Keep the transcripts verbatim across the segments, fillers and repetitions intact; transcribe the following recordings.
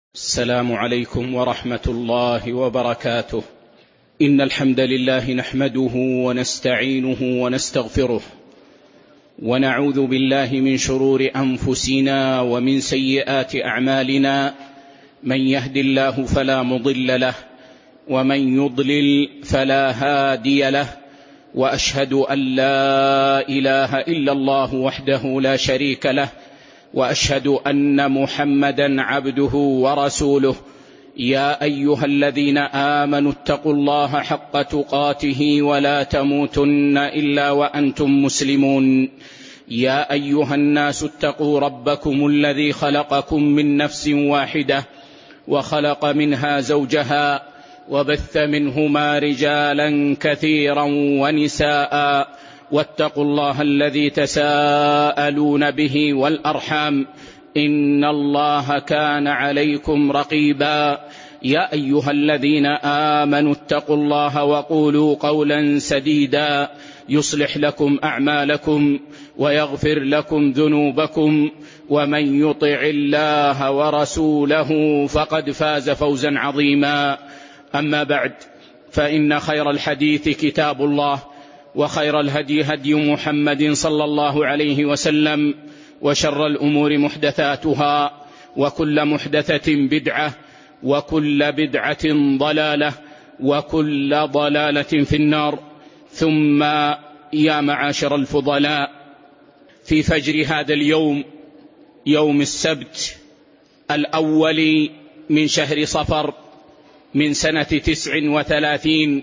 السلام عليكم ورحمة الله وبركاته. إن الحمد لله نحمده ونستعينه ونستغفره ونعوذ بالله من شرور أنفسنا ومن سيئات أعمالنا. من يهد الله فلا مضل له ومن يضلل فلا هادي له، وأشهد أن لا إله إلا الله وحده لا شريك له، وأشهد أن محمدا عبده ورسوله. يا أيها الذين آمنوا اتقوا الله حق تقاته ولا تموتن إلا وأنتم مسلمون. يا أيها الناس اتقوا ربكم الذي خلقكم من نفس واحدة وخلق منها زوجها وبث منهما رجالا كثيرا ونساء، واتقوا الله الذي تساءلون به والأرحام إن الله كان عليكم رقيبا. يا أيها الذين آمنوا اتقوا الله وقولوا قولا سديدا يصلح لكم أعمالكم ويغفر لكم ذنوبكم، ومن يطع الله ورسوله فقد فاز فوزا عظيما. أما بعد، فإن خير الحديث كتاب الله، وخير الهدي هدي محمد صلى الله عليه وسلم، وشر الأمور محدثاتها، وكل محدثة بدعة، وكل بدعة ضلالة، وكل ضلالة في النار. ثم يا معاشر الفضلاء، في فجر هذا اليوم، يوم السبت الأول من شهر صفر من سنة تسع وثلاثين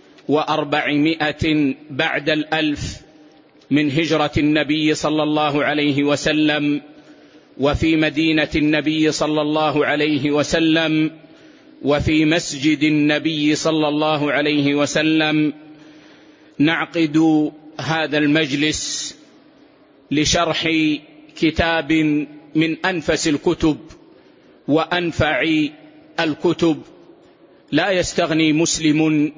وأربعمائة بعد الألف من هجرة النبي صلى الله عليه وسلم، وفي مدينة النبي صلى الله عليه وسلم، وفي مسجد النبي صلى الله عليه وسلم، نعقد هذا المجلس لشرح كتاب من أنفس الكتب وأنفع الكتب. لا يستغني مسلم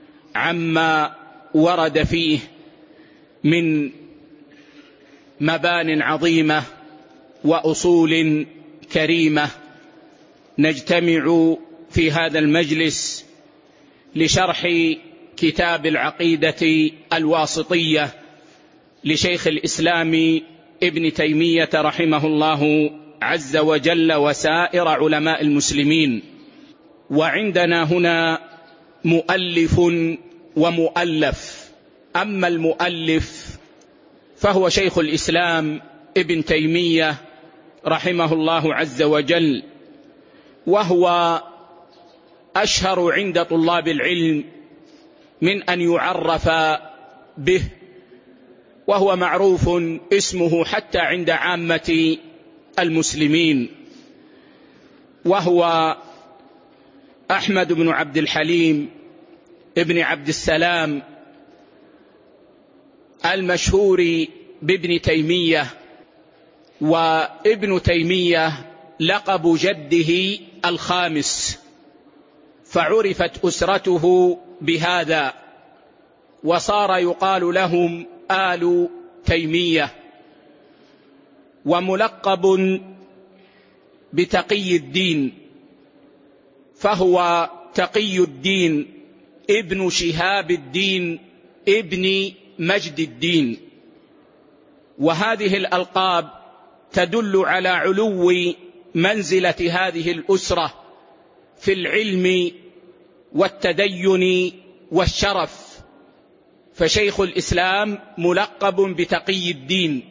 عما ورد فيه من مبان عظيمة وأصول كريمة. نجتمع في هذا المجلس لشرح كتاب العقيدة الواسطية لشيخ الإسلام ابن تيمية رحمه الله عز وجل وسائر علماء المسلمين. وعندنا هنا مؤلف ومؤلف. أما المؤلف فهو شيخ الإسلام ابن تيمية رحمه الله عز وجل، وهو أشهر عند طلاب العلم من أن يعرف به، وهو معروف اسمه حتى عند عامة المسلمين، وهو أحمد بن عبد الحليم ابن عبد السلام المشهور بابن تيمية. وابن تيمية لقب جده الخامس، فعرفت أسرته بهذا، وصار يقال لهم آل تيمية. وملقب بتقي الدين، فهو تقي الدين ابن شهاب الدين ابن مجد الدين. وهذه الألقاب تدل على علو منزلة هذه الأسرة في العلم والتدين والشرف. فشيخ الإسلام ملقب بتقي الدين،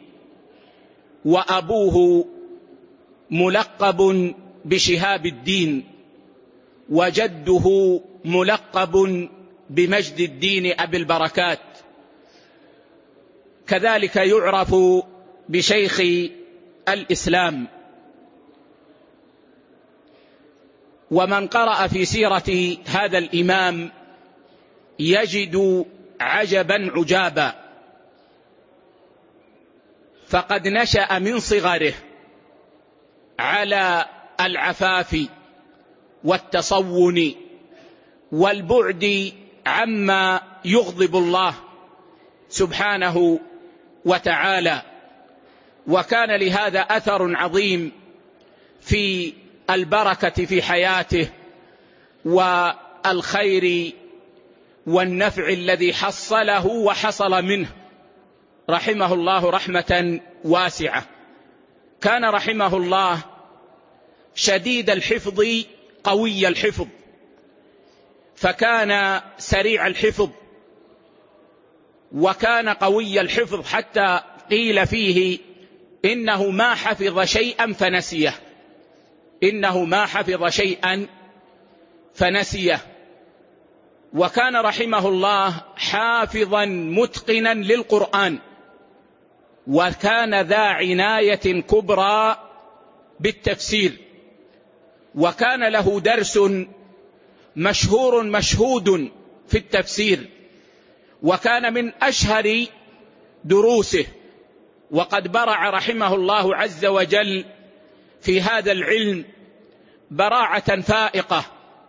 وأبوه ملقب بشهاب الدين، وجده ملقب بمجد الدين أبي البركات. كذلك يعرف بشيخ الإسلام. ومن قرأ في سيرة هذا الإمام يجد عجبا عجابا، فقد نشأ من صغره على العفاف والتصون والبعد عما يغضب الله سبحانه وتعالى. وكان لهذا أثر عظيم في البركة في حياته والخير والنفع الذي حصله وحصل منه، رحمه الله رحمة واسعة. كان رحمه الله شديد الحفظ قوي الحفظ، فكان سريع الحفظ وكان قوي الحفظ، حتى قيل فيه إنه ما حفظ شيئا فنسيه، إنه ما حفظ شيئا فنسيه. وكان رحمه الله حافظا متقنا للقرآن، وكان ذا عناية كبرى بالتفسير، وكان له درس مشهور مشهود في التفسير، وكان من أشهر دروسه. وقد برع رحمه الله عز وجل في هذا العلم براعة فائقة،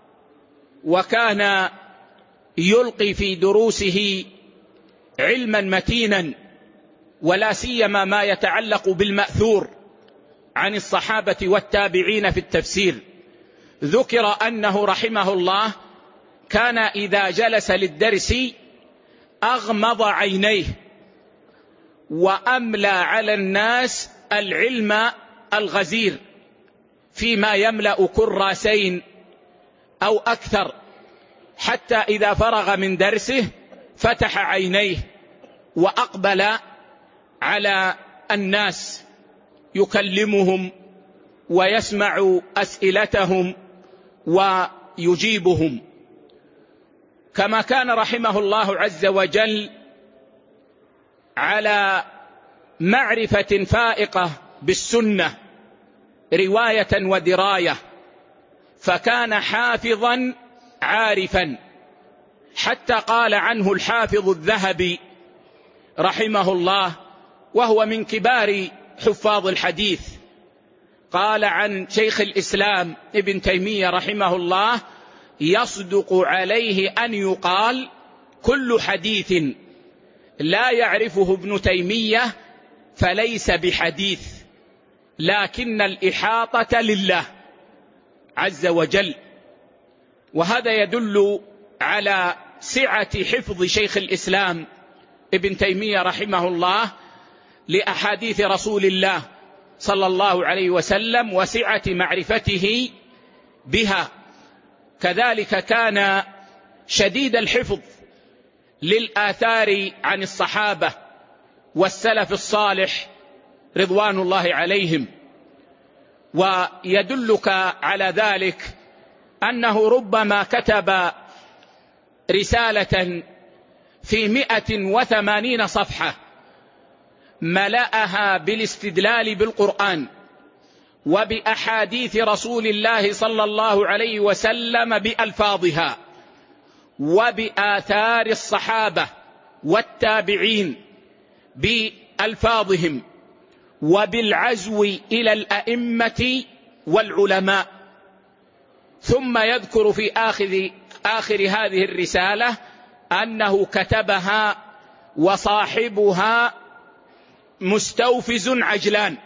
وكان يلقي في دروسه علما متينا، ولا سيما ما يتعلق بالمأثور عن الصحابة والتابعين في التفسير. ذكر أنه رحمه الله كان إذا جلس للدرس أغمض عينيه وأملى على الناس العلم الغزير فيما يملأ كراسين أو أكثر، حتى إذا فرغ من درسه فتح عينيه وأقبل على الناس يكلمهم ويسمع أسئلتهم ويجيبهم. كما كان رحمه الله عز وجل على معرفة فائقة بالسنة رواية ودراية، فكان حافظا عارفا، حتى قال عنه الحافظ الذهبي رحمه الله، وهو من كبار حفاظ الحديث، قال عن شيخ الإسلام ابن تيمية رحمه الله: يصدق عليه أن يقال كل حديث لا يعرفه ابن تيمية فليس بحديث، لكن الإحاطة لله عز وجل. وهذا يدل على سعة حفظ شيخ الإسلام ابن تيمية رحمه الله لأحاديث رسول الله صلى الله عليه وسلم، وسعة معرفته بها. كذلك كان شديد الحفظ للآثار عن الصحابة والسلف الصالح رضوان الله عليهم. ويدلك على ذلك أنه ربما كتب رسالة في مئة وثمانين صفحة ملأها بالاستدلال بالقرآن وبأحاديث رسول الله صلى الله عليه وسلم بألفاظها، وبآثار الصحابة والتابعين بألفاظهم، وبالعزو إلى الأئمة والعلماء. ثم يذكر في آخر, آخر هذه الرسالة أنه كتبها وصاحبها مستوفز عجلان.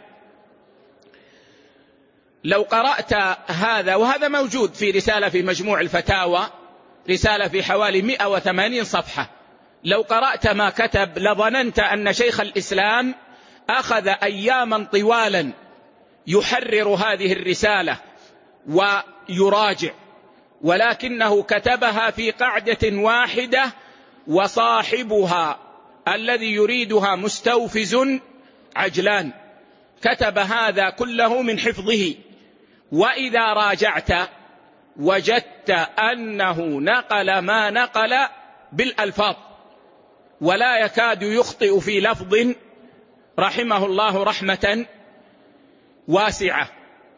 لو قرأت هذا، وهذا موجود في رسالة في مجموع الفتاوى، رسالة في حوالي مئة وثمانين صفحة، لو قرأت ما كتب لظننت أن شيخ الإسلام أخذ أياما طوالا يحرر هذه الرسالة ويراجع، ولكنه كتبها في قعدة واحدة، وصاحبها الذي يريدها مستوفز عجلان. كتب هذا كله من حفظه، وإذا راجعت وجدت أنه نقل ما نقل بالألفاظ، ولا يكاد يخطئ في لفظ، رحمه الله رحمة واسعة.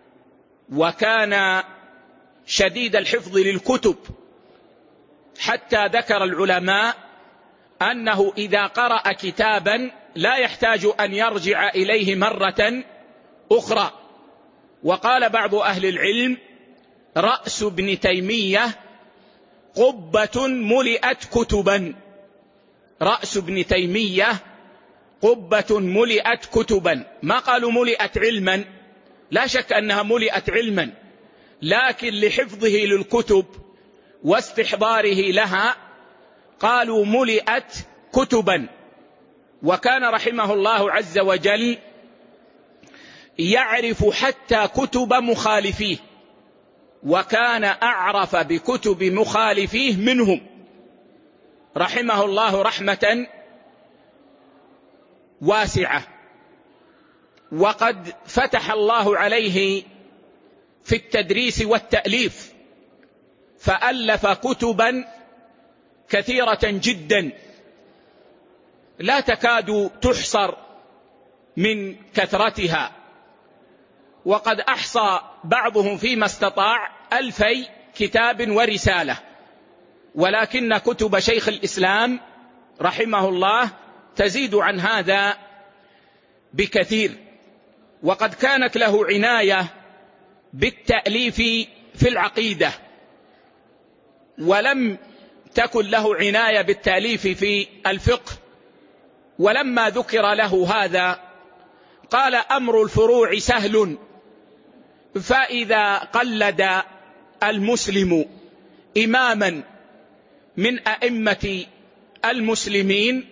وكان شديد الحفظ للكتب، حتى ذكر العلماء أنه إذا قرأ كتابا لا يحتاج أن يرجع إليه مرة أخرى. وقال بعض أهل العلم: رأس ابن تيمية قبة ملئت كتبا، رأس ابن تيمية قبة ملئت كتبا. ما قالوا ملئت علما، لا شك أنها ملئت علما، لكن لحفظه للكتب واستحضاره لها قالوا ملئت كتبا. وكان رحمه الله عز وجل يعرف حتى كتب مخالفيه، وكان أعرف بكتب مخالفيه منهم رحمه الله رحمة واسعة. وقد فتح الله عليه في التدريس والتأليف، فألف كتبا كثيرة جدا لا تكاد تحصر من كثرتها، وقد أحصى بعضهم فيما استطاع ألفي كتاب ورسالة، ولكن كتب شيخ الإسلام رحمه الله تزيد عن هذا بكثير. وقد كانت له عناية بالتأليف في العقيدة، ولم تكن له عناية بالتأليف في الفقه. ولما ذكر له هذا قال أمر الفروع سهل، فإذا قلد المسلم إماما من أئمة المسلمين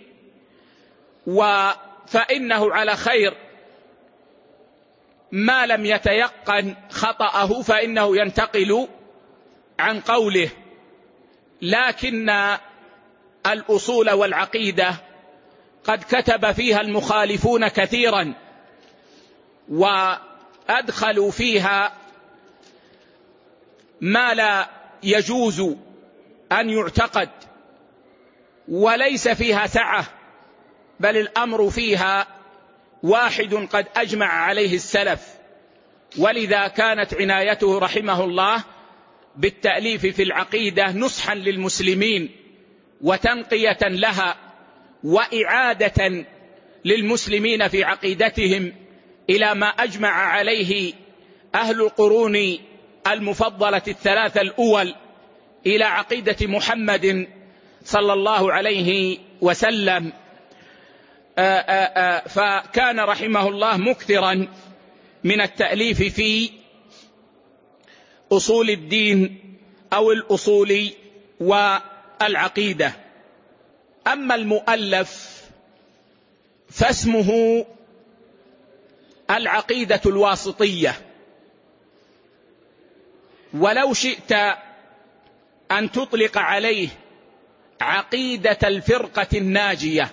فإنه على خير، ما لم يتيقن خطأه فإنه ينتقل عن قوله. لكن الأصول والعقيدة قد كتب فيها المخالفون كثيرا، وأدخلوا فيها ما لا يجوز أن يعتقد، وليس فيها سعة، بل الأمر فيها واحد قد أجمع عليه السلف. ولذا كانت عنايته رحمه الله بالتأليف في العقيدة نصحا للمسلمين وتنقية لها وإعادة للمسلمين في عقيدتهم إلى ما أجمع عليه أهل القرون المفضلة الثلاثة الأول، إلى عقيدة محمد صلى الله عليه وسلم. آآ آآ فكان رحمه الله مكثرا من التأليف في أصول الدين أو الأصول والعقيدة. أما المؤلف فاسمه العقيدة الواسطية، ولو شئت أن تطلق عليه عقيدة الفرقة الناجية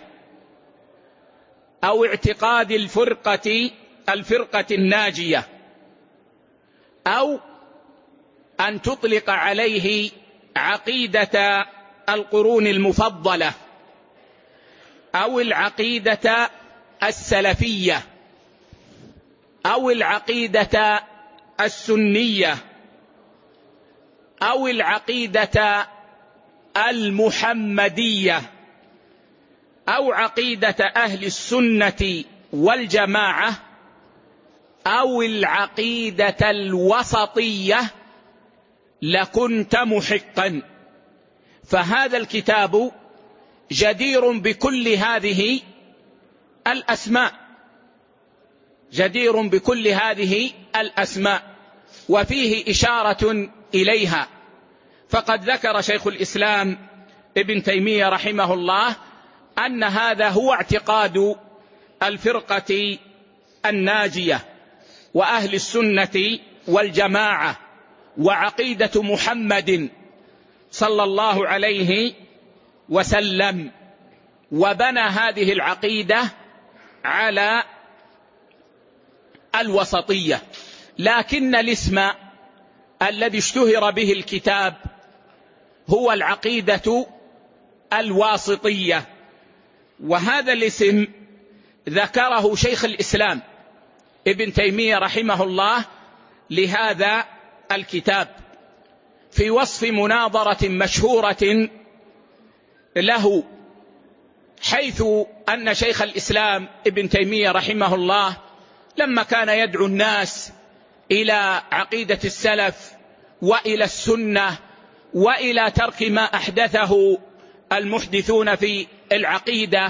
أو اعتقاد الفرقة الفرقة الناجية، أو أن تطلق عليه عقيدة القرون المفضلة أو العقيدة السلفية أو العقيدة السنية أو العقيدة المحمدية أو عقيدة أهل السنة والجماعة أو العقيدة الوسطية لكنت محقا. فهذا الكتاب جدير بكل هذه الأسماء، جدير بكل هذه الأسماء، وفيه إشارة إليها. فقد ذكر شيخ الإسلام ابن تيمية رحمه الله أن هذا هو اعتقاد الفرقة الناجية وأهل السنة والجماعة وعقيدة محمد صلى الله عليه وسلم، وبنى هذه العقيدة على الوسطية. لكن الاسم الذي اشتهر به الكتاب هو العقيدة الواسطية، وهذا الاسم ذكره شيخ الإسلام ابن تيمية رحمه الله لهذا الكتاب في وصف مناظرة مشهورة له، حيث أن شيخ الإسلام ابن تيمية رحمه الله لما كان يدعو الناس إلى عقيدة السلف وإلى السنة وإلى ترك ما أحدثه المحدثون في العقيدة،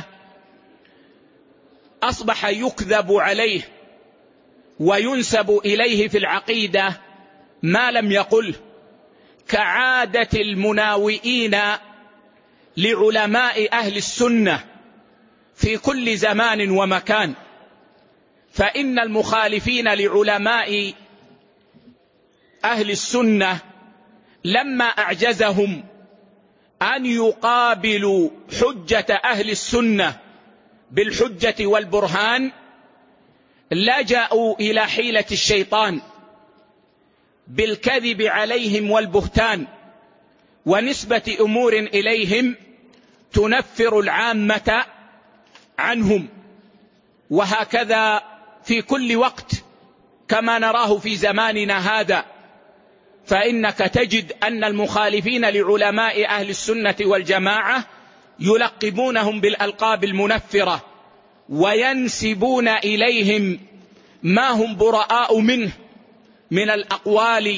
أصبح يكذب عليه وينسب إليه في العقيدة ما لم يقله، كعادة المناوئين لعلماء أهل السنة في كل زمان ومكان. فإن المخالفين لعلماء أهل السنة لما أعجزهم أن يقابلوا حجة أهل السنة بالحجة والبرهان، لجأوا إلى حيلة الشيطان بالكذب عليهم والبهتان ونسبة أمور إليهم تنفر العامة عنهم. وهكذا في كل وقت كما نراه في زماننا هذا، فإنك تجد أن المخالفين لعلماء أهل السنة والجماعة يلقبونهم بالألقاب المنفرة وينسبون إليهم ما هم براء منه من الأقوال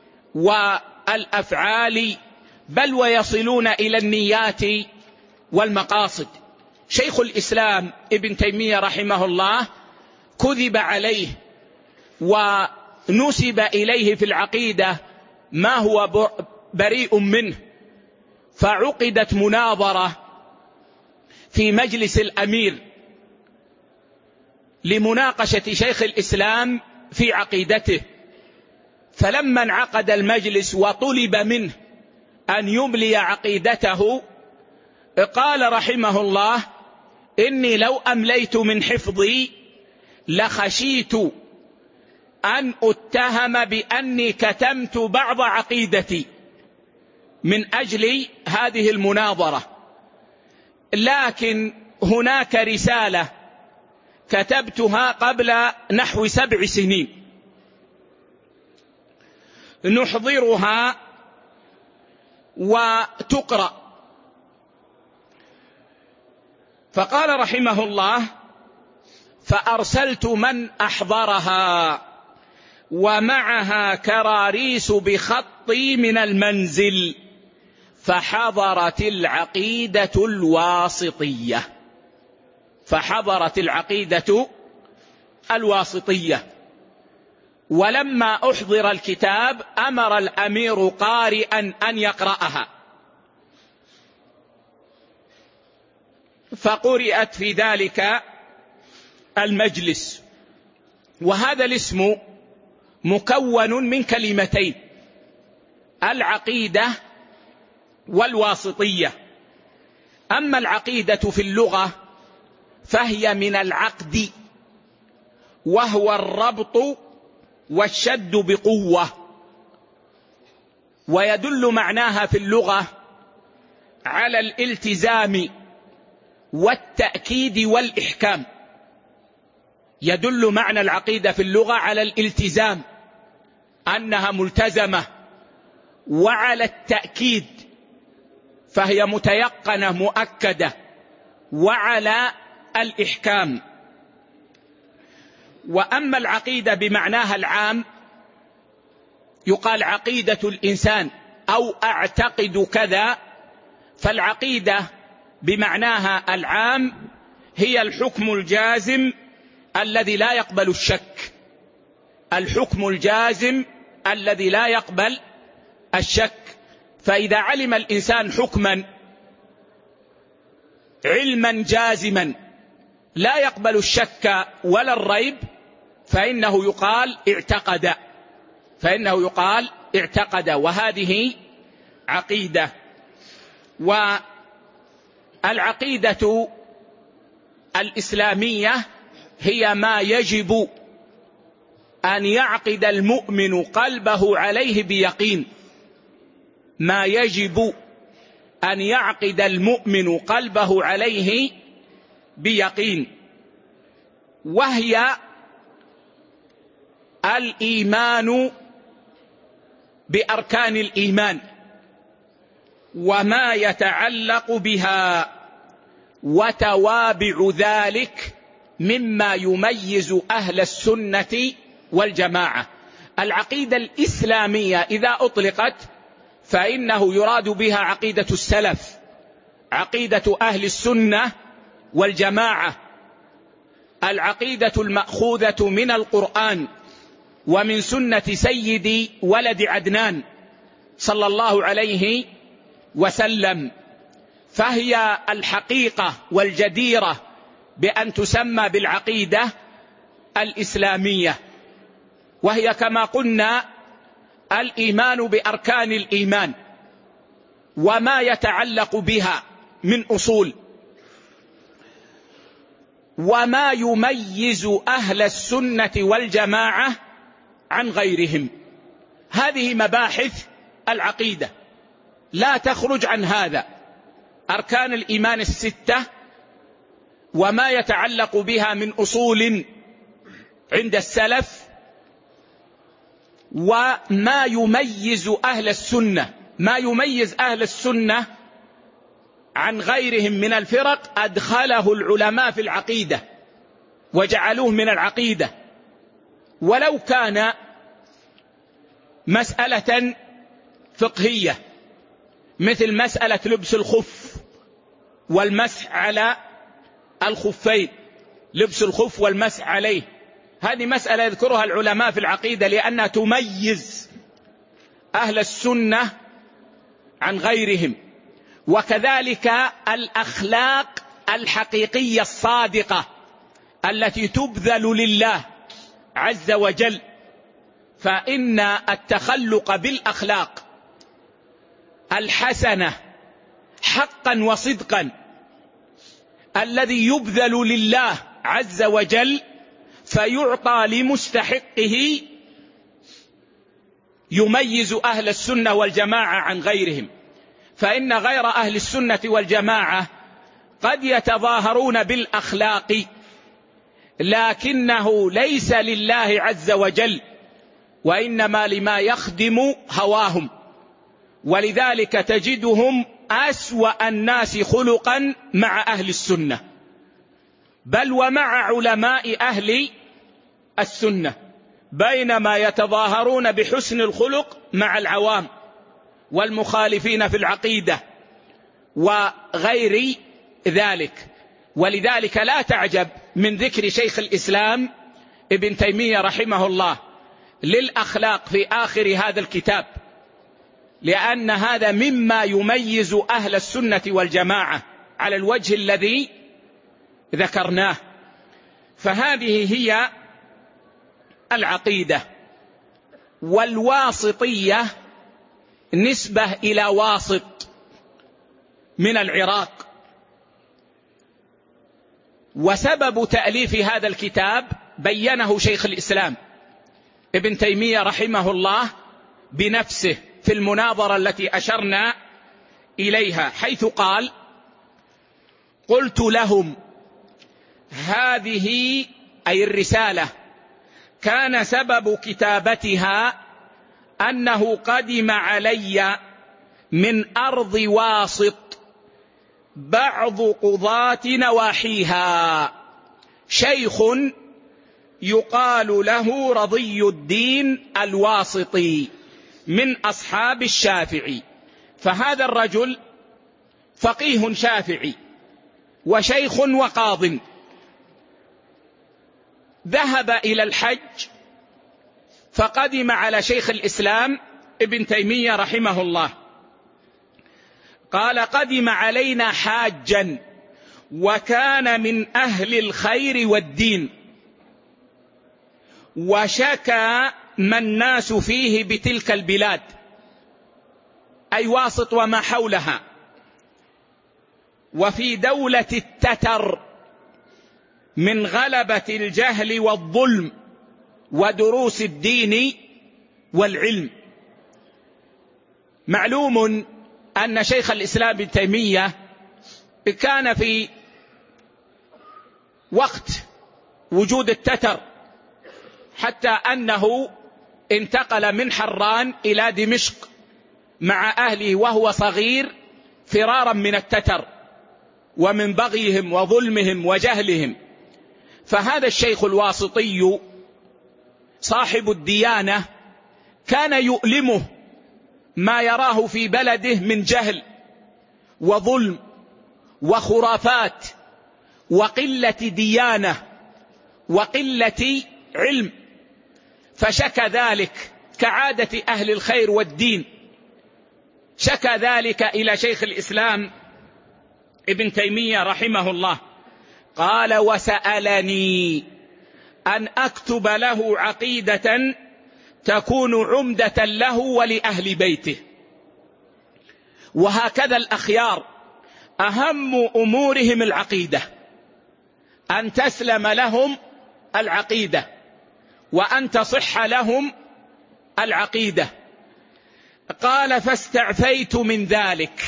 والأفعال، بل ويصلون إلى النيات والمقاصد. شيخ الإسلام ابن تيمية رحمه الله كذب عليه ونسب إليه في العقيدة ما هو بريء منه، فعقدت مناظرة في مجلس الأمير لمناقشة شيخ الإسلام في عقيدته. فلما انعقد المجلس وطلب منه أن يملي عقيدته، قال رحمه الله: إني لو أمليت من حفظي لخشيت أن أتهم بأني كتمت بعض عقيدتي من أجل هذه المناظرة، لكن هناك رسالة كتبتها قبل نحو سبع سنين نحضرها وتقرأ. فقال رحمه الله: فأرسلت من أحضرها ومعها كراريس بخطي من المنزل، فحضرت العقيدة الواسطية فحضرت العقيدة الواسطية ولما أحضر الكتاب أمر الأمير قارئا أن يقرأها، فقرأت في ذلك المجلس. وهذا الاسم مكون من كلمتين: العقيدة والواسطية. أما العقيدة في اللغة فهي من العقد، وهو الربط والشد بقوة، ويدل معناها في اللغة على الالتزام والتأكيد والإحكام. يدل معنى العقيدة في اللغة على الالتزام، أنها ملتزمة، وعلى التأكيد فهي متيقنة مؤكدة، وعلى الإحكام. وأما العقيدة بمعناها العام يقال عقيدة الإنسان أو أعتقد كذا، فالعقيدة بمعناها العام هي الحكم الجازم الذي لا يقبل الشك، الحكم الجازم الذي لا يقبل الشك. فإذا علم الإنسان حكما علما جازما لا يقبل الشك ولا الريب، فإنه يقال اعتقد فإنه يقال اعتقد وهذه عقيدة. والعقيدة الإسلامية هي ما يجب أن يعقد المؤمن قلبه عليه بيقين، ما يجب أن يعقد المؤمن قلبه عليه بيقين، وهي الإيمان بأركان الإيمان وما يتعلق بها وتوابع ذلك مما يميز أهل السنة والجماعة. العقيدة الإسلامية إذا أطلقت فإنه يراد بها عقيدة السلف، عقيدة أهل السنة والجماعة، العقيدة المأخوذة من القرآن ومن سنة سيد ولد عدنان صلى الله عليه وسلم، فهي الحقيقة والجديرة بأن تسمى بالعقيدة الإسلامية، وهي كما قلنا الإيمان بأركان الإيمان وما يتعلق بها من أصول، وما يميز أهل السنة والجماعة عن غيرهم. هذه مباحث العقيدة لا تخرج عن هذا: أركان الإيمان الستة وما يتعلق بها من أصول عند السلف، وما يميز أهل السنة. ما يميز أهل السنة عن غيرهم من الفرق أدخله العلماء في العقيدة وجعلوه من العقيدة، ولو كان مسألة فقهية مثل مسألة لبس الخف والمسح على الخفين، لبس الخف والمسح عليه، هذه مسألة يذكرها العلماء في العقيدة لأنها تميز أهل السنة عن غيرهم. وكذلك الأخلاق الحقيقية الصادقة التي تبذل لله عز وجل، فإن التخلق بالأخلاق الحسنة حقا وصدقا الذي يبذل لله عز وجل فيعطى لمستحقه يميز أهل السنة والجماعة عن غيرهم. فإن غير أهل السنة والجماعة قد يتظاهرون بالأخلاق لكنه ليس لله عز وجل، وإنما لما يخدم هواهم، ولذلك تجدهم أسوأ الناس خلقا مع أهل السنة، بل ومع علماء أهل السنة، بينما يتظاهرون بحسن الخلق مع العوام والمخالفين في العقيدة وغير ذلك. ولذلك لا تعجب من ذكر شيخ الإسلام ابن تيمية رحمه الله للأخلاق في آخر هذا الكتاب، لأن هذا مما يميز أهل السنة والجماعة على الوجه الذي ذكرناه. فهذه هي العقيدة. والواسطية نسبة إلى واسط من العراق. وسبب تأليف هذا الكتاب بينه شيخ الإسلام ابن تيمية رحمه الله بنفسه في المناظرة التي أشرنا إليها، حيث قال: قلت لهم هذه أي الرسالة كان سبب كتابتها أنه قدم علي من أرض واسط بعض قضاة نواحيها شيخ يقال له رضي الدين الواسطي من أصحاب الشافعي. فهذا الرجل فقيه شافعي وشيخ وقاض، ذهب إلى الحج فقدم على شيخ الإسلام ابن تيمية رحمه الله، قال: قدم علينا حاجا وكان من أهل الخير والدين، وشكى ما الناس فيه بتلك البلاد، أي واسط وما حولها، وفي دولة التتر من غلبة الجهل والظلم ودروس الدين والعلم. معلوم أن شيخ الإسلام ابن تيمية كان في وقت وجود التتر، حتى أنه انتقل من حران إلى دمشق مع أهله وهو صغير فرارا من التتر ومن بغيهم وظلمهم وجهلهم. فهذا الشيخ الواسطي صاحب الديانة كان يؤلمه ما يراه في بلده من جهل وظلم وخرافات وقلة ديانة وقلة علم، فشكى ذلك كعادة أهل الخير والدين، شكى ذلك إلى شيخ الإسلام ابن تيمية رحمه الله، قال: وسألني أن أكتب له عقيدة تكون عمدة له ولأهل بيته. وهكذا الأخيار أهم أمورهم العقيدة، أن تسلم لهم العقيدة وأن تصح لهم العقيدة. قال: فاستعفيت من ذلك،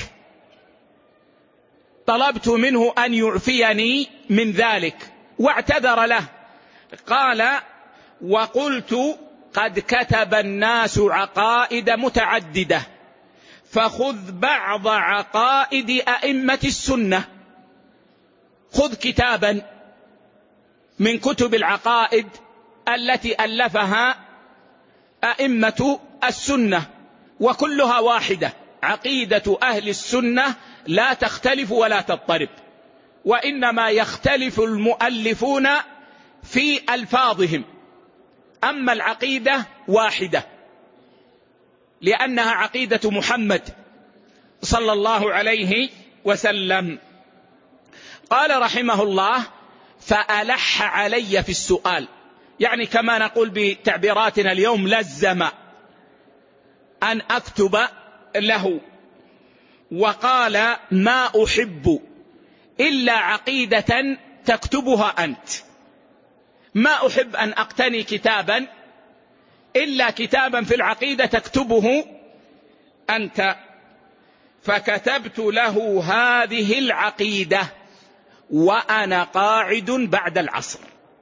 طلبت منه أن يعفيني من ذلك واعتذر له. قال: وقلت: قد كتب الناس عقائد متعددة، فخذ بعض عقائد أئمة السنة، خذ كتابا من كتب العقائد التي ألفها أئمة السنة، وكلها واحدة، عقيدة أهل السنة لا تختلف ولا تضطرب، وإنما يختلف المؤلفون في ألفاظهم، أما العقيدة واحدة لأنها عقيدة محمد صلى الله عليه وسلم. قال رحمه الله: فألح علي في السؤال، يعني كما نقول بتعبيراتنا اليوم لزم أن أكتب له، وقال: ما أحب إلا عقيدة تكتبها أنت، ما أحب أن أقتني كتابا إلا كتابا في العقيدة تكتبه أنت. فكتبت له هذه العقيدة وأنا قاعد بعد العصر،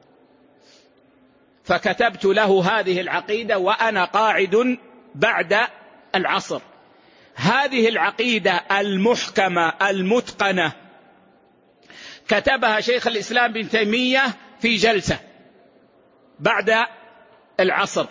فكتبت له هذه العقيدة وأنا قاعد بعد العصر. هذه العقيدة المحكمة المتقنة كتبها شيخ الإسلام ابن تيمية في جلسة بعد العصر،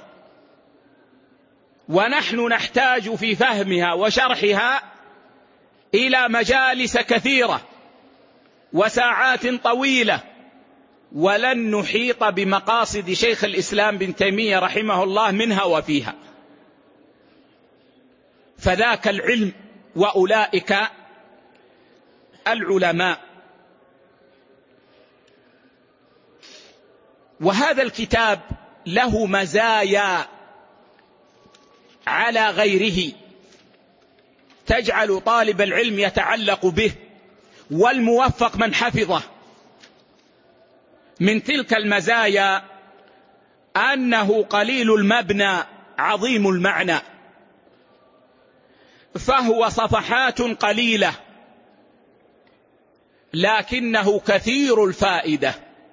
ونحن نحتاج في فهمها وشرحها إلى مجالس كثيرة وساعات طويلة، ولن نحيط بمقاصد شيخ الإسلام ابن تيمية رحمه الله منها وفيها. فذاك العلم وأولئك العلماء. وهذا الكتاب له مزايا على غيره تجعل طالب العلم يتعلق به، والموفق من حفظه. من تلك المزايا أنه قليل المبنى عظيم المعنى، فهو صفحات قليلة لكنه كثير الفائدة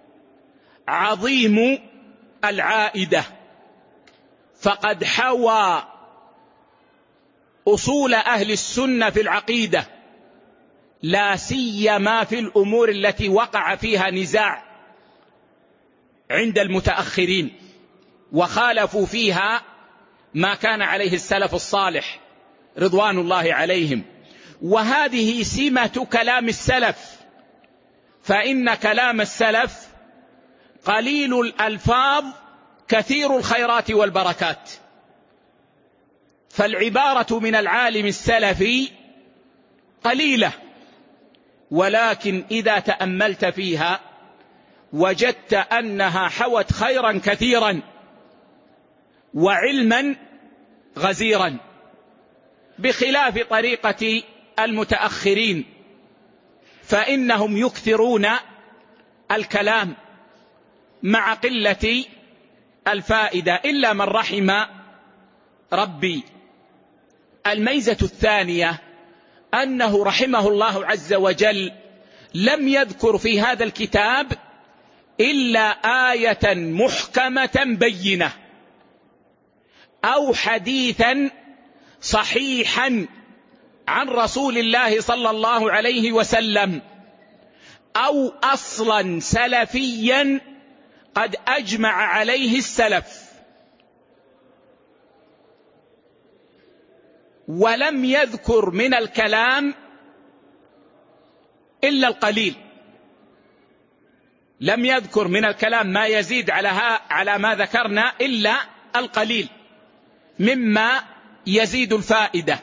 عظيم العائدة، فقد حوى أصول أهل السنة في العقيدة، لا سيما في الأمور التي وقع فيها نزاع عند المتأخرين وخالفوا فيها ما كان عليه السلف الصالح رضوان الله عليهم. وهذه سمة كلام السلف، فإن كلام السلف قليل الألفاظ كثير الخيرات والبركات. فالعبارة من العالم السلفي قليلة، ولكن إذا تأملت فيها وجدت أنها حوت خيرا كثيرا وعلما غزيرا، بخلاف طريقة المتأخرين فإنهم يكثرون الكلام مع قلة الفائدة إلا من رحم ربي. الميزة الثانية أنه رحمه الله عز وجل لم يذكر في هذا الكتاب إلا آية محكمة بينة أو حديثا صحيحا عن رسول الله صلى الله عليه وسلم أو أصلا سلفيا قد أجمع عليه السلف، ولم يذكر من الكلام إلا القليل، لم يذكر من الكلام ما يزيد على, على ما ذكرنا إلا القليل مما يزيد الفائدة.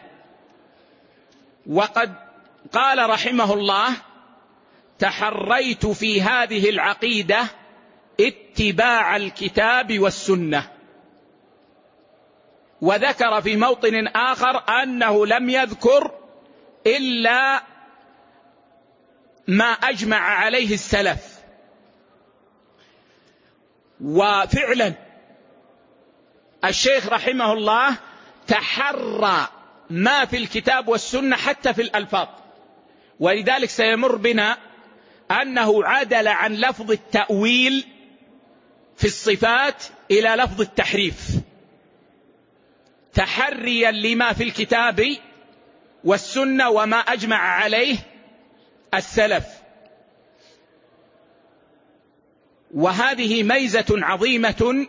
وقد قال رحمه الله: تحريت في هذه العقيدة اتباع الكتاب والسنة. وذكر في موطن آخر أنه لم يذكر إلا ما أجمع عليه السلف. وفعلا الشيخ رحمه الله تحرى ما في الكتاب والسنة حتى في الألفاظ، ولذلك سيمر بنا أنه عدل عن لفظ التأويل في الصفات إلى لفظ التحريف، تحريا لما في الكتاب والسنة وما أجمع عليه السلف. وهذه ميزة عظيمة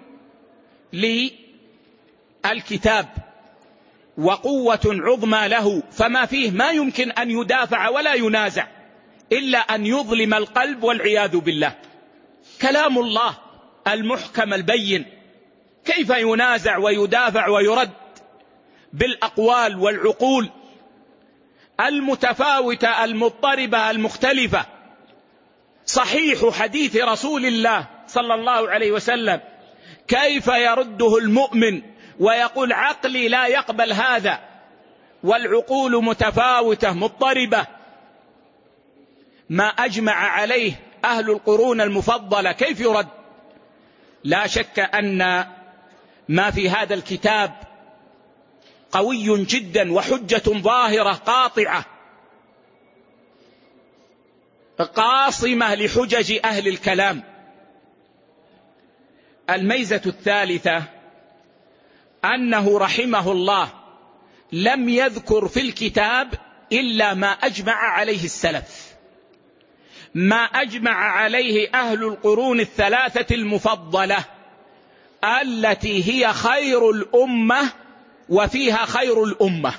للكتاب وقوة عظمى له، فما فيه ما يمكن أن يدافع ولا ينازع إلا أن يظلم القلب والعياذ بالله. كلام الله المحكم البين كيف ينازع ويدافع ويرد بالأقوال والعقول المتفاوتة المضطربة المختلفة؟ صحيح حديث رسول الله صلى الله عليه وسلم كيف يرده المؤمن ويقول عقلي لا يقبل هذا، والعقول متفاوتة مضطربة. ما أجمع عليه أهل القرون المفضلة كيف يرد؟ لا شك أن ما في هذا الكتاب قوي جدا وحجة ظاهرة قاطعة قاصمة لحجج أهل الكلام. الميزة الثالثة أنه رحمه الله لم يذكر في الكتاب إلا ما أجمع عليه السلف، ما أجمع عليه أهل القرون الثلاثة المفضلة التي هي خير الأمة وفيها خير الأمة.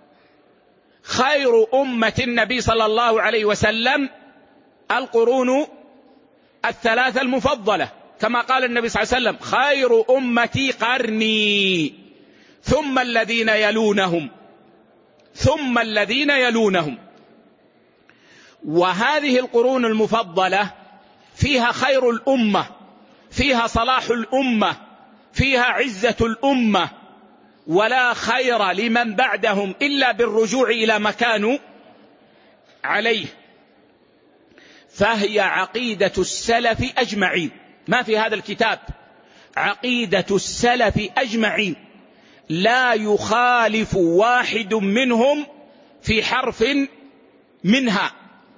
خير أمة النبي صلى الله عليه وسلم القرون الثلاثة المفضلة، كما قال النبي صلى الله عليه وسلم: خير أمتي قرني ثم الذين يلونهم ثم الذين يلونهم. وهذه القرون المفضلة فيها خير الأمة، فيها صلاح الأمة، فيها عزة الأمة، ولا خير لمن بعدهم إلا بالرجوع إلى ما كانوا عليه. فهي عقيدة السلف أجمعين، ما في هذا الكتاب عقيدة السلف أجمعين، لا يخالف واحد منهم في حرف منها.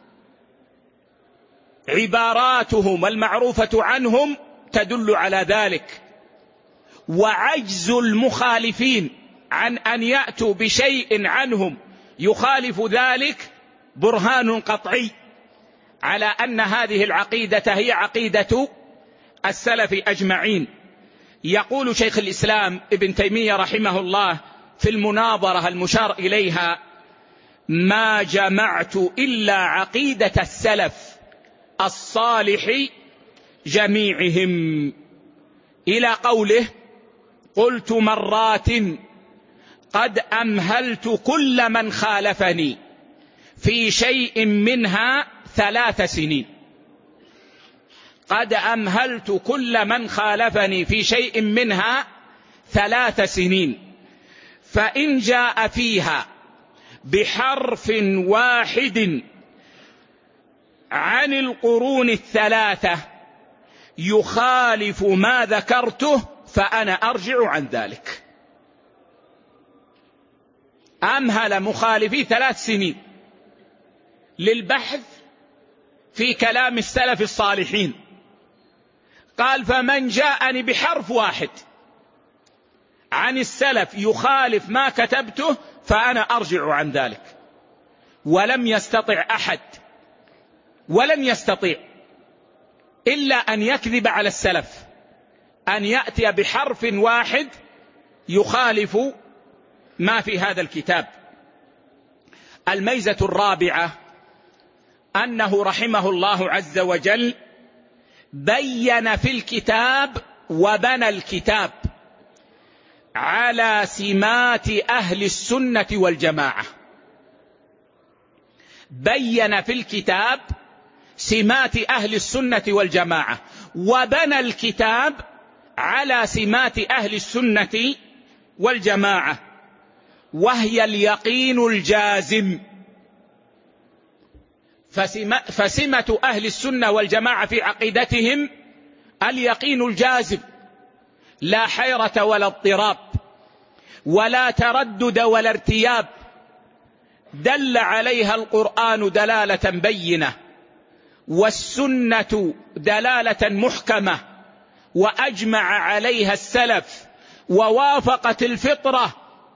عباراتهم المعروفة عنهم تدل على ذلك، وعجز المخالفين عن أن يأتوا بشيء عنهم يخالف ذلك برهان قطعي على أن هذه العقيدة هي عقيدة السلف أجمعين. يقول شيخ الإسلام ابن تيمية رحمه الله في المناظرة المشار إليها: ما جمعت إلا عقيدة السلف الصالح جميعهم، إلى قوله: قلت مرات قد أمهلت كل من خالفني في شيء منها ثلاث سنين. قد أمهلت كل من خالفني في شيء منها ثلاث سنين، فإن جاء فيها بحرف واحد عن القرون الثلاثة يخالف ما ذكرته فأنا أرجع عن ذلك. أمهل مخالفي ثلاث سنين للبحث في كلام السلف الصالحين، قال: فمن جاءني بحرف واحد عن السلف يخالف ما كتبته فأنا أرجع عن ذلك. ولم يستطع أحد ولن يستطيع إلا أن يكذب على السلف، أن يأتي بحرف واحد يخالف ما في هذا الكتاب. الميزة الرابعة أنه رحمه الله عز وجل بين في الكتاب وبنى الكتاب على سمات أهل السنة والجماعة. بين في الكتاب سمات أهل السنة والجماعة، وبنى الكتاب على سمات أهل السنة والجماعة، وهي اليقين الجازم. فسمة أهل السنة والجماعة في عقيدتهم اليقين الجازم، لا حيرة ولا اضطراب ولا تردد ولا ارتياب، دل عليها القرآن دلالة بينة، والسنة دلالة محكمة، وأجمع عليها السلف، ووافقت الفطرة.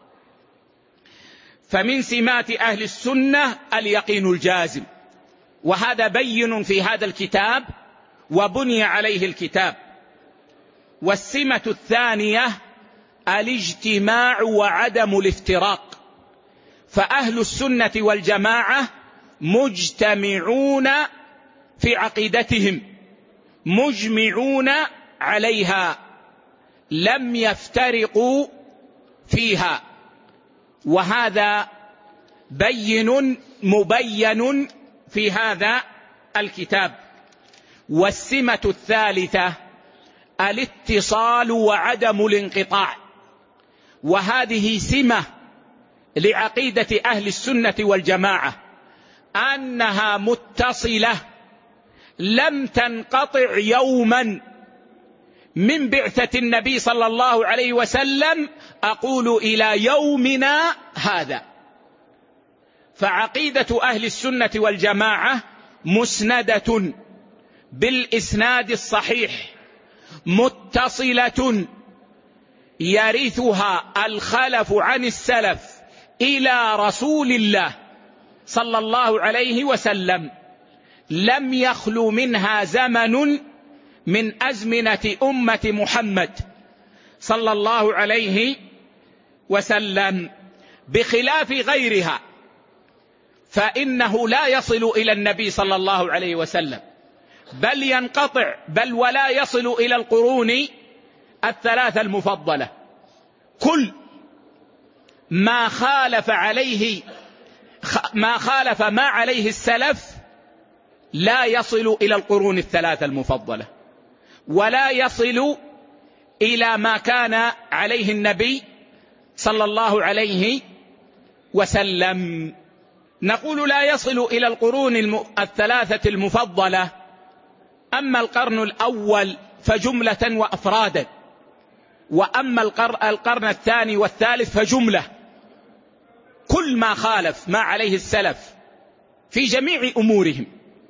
فمن سمات أهل السنة اليقين الجازم، وهذا بين في هذا الكتاب وبني عليه الكتاب. والسمة الثانية الاجتماع وعدم الافتراق، فأهل السنة والجماعة مجتمعون في عقيدتهم، مجمعون عليها، لم يفترقوا فيها، وهذا بين مبين في هذا الكتاب. والسمة الثالثة الاتصال وعدم الانقطاع، وهذه سمة لعقيدة أهل السنة والجماعة، أنها متصلة لم تنقطع يوما من بعثة النبي صلى الله عليه وسلم، أقول إلى يومنا هذا. فعقيدة أهل السنة والجماعة مسندة بالإسناد الصحيح، متصلة يرثها الخلف عن السلف إلى رسول الله صلى الله عليه وسلم، لم يخلو منها زمن من أزمنة أمة محمد صلى الله عليه وسلم، بخلاف غيرها فإنه لا يصل إلى النبي صلى الله عليه وسلم، بل ينقطع، بل ولا يصل إلى القرون الثلاثة المفضلة. كل ما خالف عليه ما خالف ما عليه السلف لا يصل إلى القرون الثلاثة المفضلة، ولا يصل إلى ما كان عليه النبي صلى الله عليه وسلم. نقول لا يصل إلى القرون الثلاثة المفضلة. أما القرن الأول فجملة وأفرادا، وأما القرن الثاني والثالث فجملة. كل ما خالف ما عليه السلف في جميع أمورهم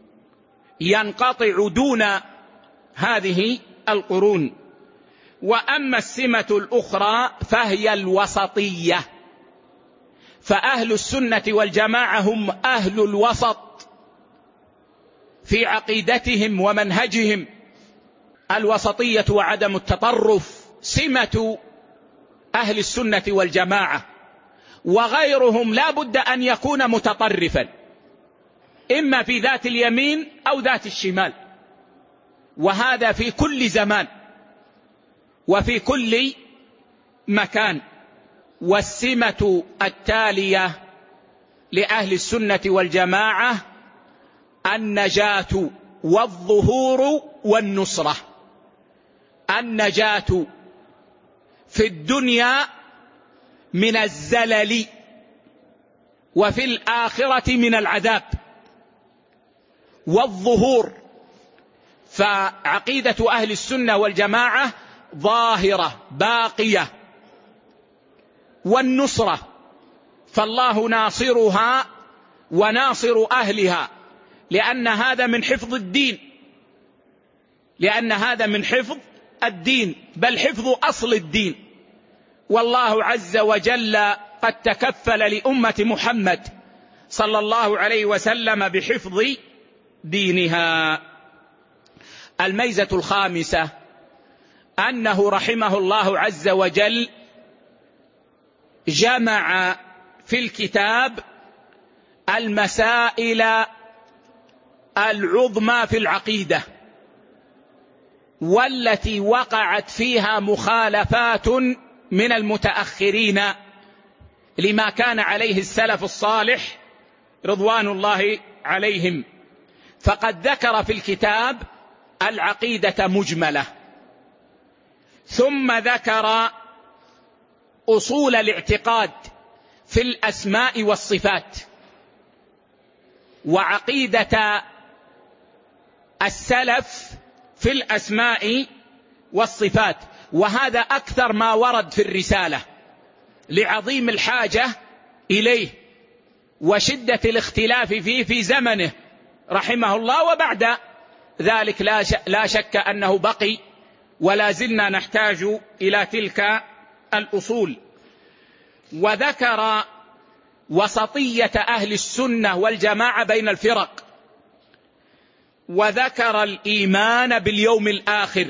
ينقطع دون هذه القرون. وأما السمة الأخرى فهي الوسطية، فأهل السنة والجماعة هم أهل الوسط في عقيدتهم ومنهجهم، الوسطية وعدم التطرف سمة أهل السنة والجماعة، وغيرهم لا بد أن يكون متطرفا، إما في ذات اليمين أو ذات الشمال، وهذا في كل زمان وفي كل مكان. والسمة التالية لأهل السنة والجماعة النجاة والظهور والنصرة. النجاة في الدنيا من الزلل، وفي الآخرة من العذاب. والظهور، فعقيدة أهل السنة والجماعة ظاهرة باقية. والنصرة، فالله ناصرها وناصر أهلها، لأن هذا من حفظ الدين، لأن هذا من حفظ الدين، بل حفظ أصل الدين. والله عز وجل قد تكفل لأمة محمد صلى الله عليه وسلم بحفظ دينها. الميزة الخامسة أنه رحمه الله عز وجل جمع في الكتاب المسائل العظمى في العقيدة، والتي وقعت فيها مخالفات من المتأخرين لما كان عليه السلف الصالح رضوان الله عليهم، فقد ذكر في الكتاب العقيدة مجملة، ثم ذكر أصول الاعتقاد في الأسماء والصفات، وعقيدة السلف في الأسماء والصفات، وهذا أكثر ما ورد في الرسالة لعظيم الحاجة إليه وشدة الاختلاف فيه في زمنه رحمه الله. وبعد ذلك لا شك أنه بقي ولا زلنا نحتاج إلى تلك الأصول. وذكر وسطية أهل السنة والجماعة بين الفرق، وذكر الإيمان باليوم الآخر،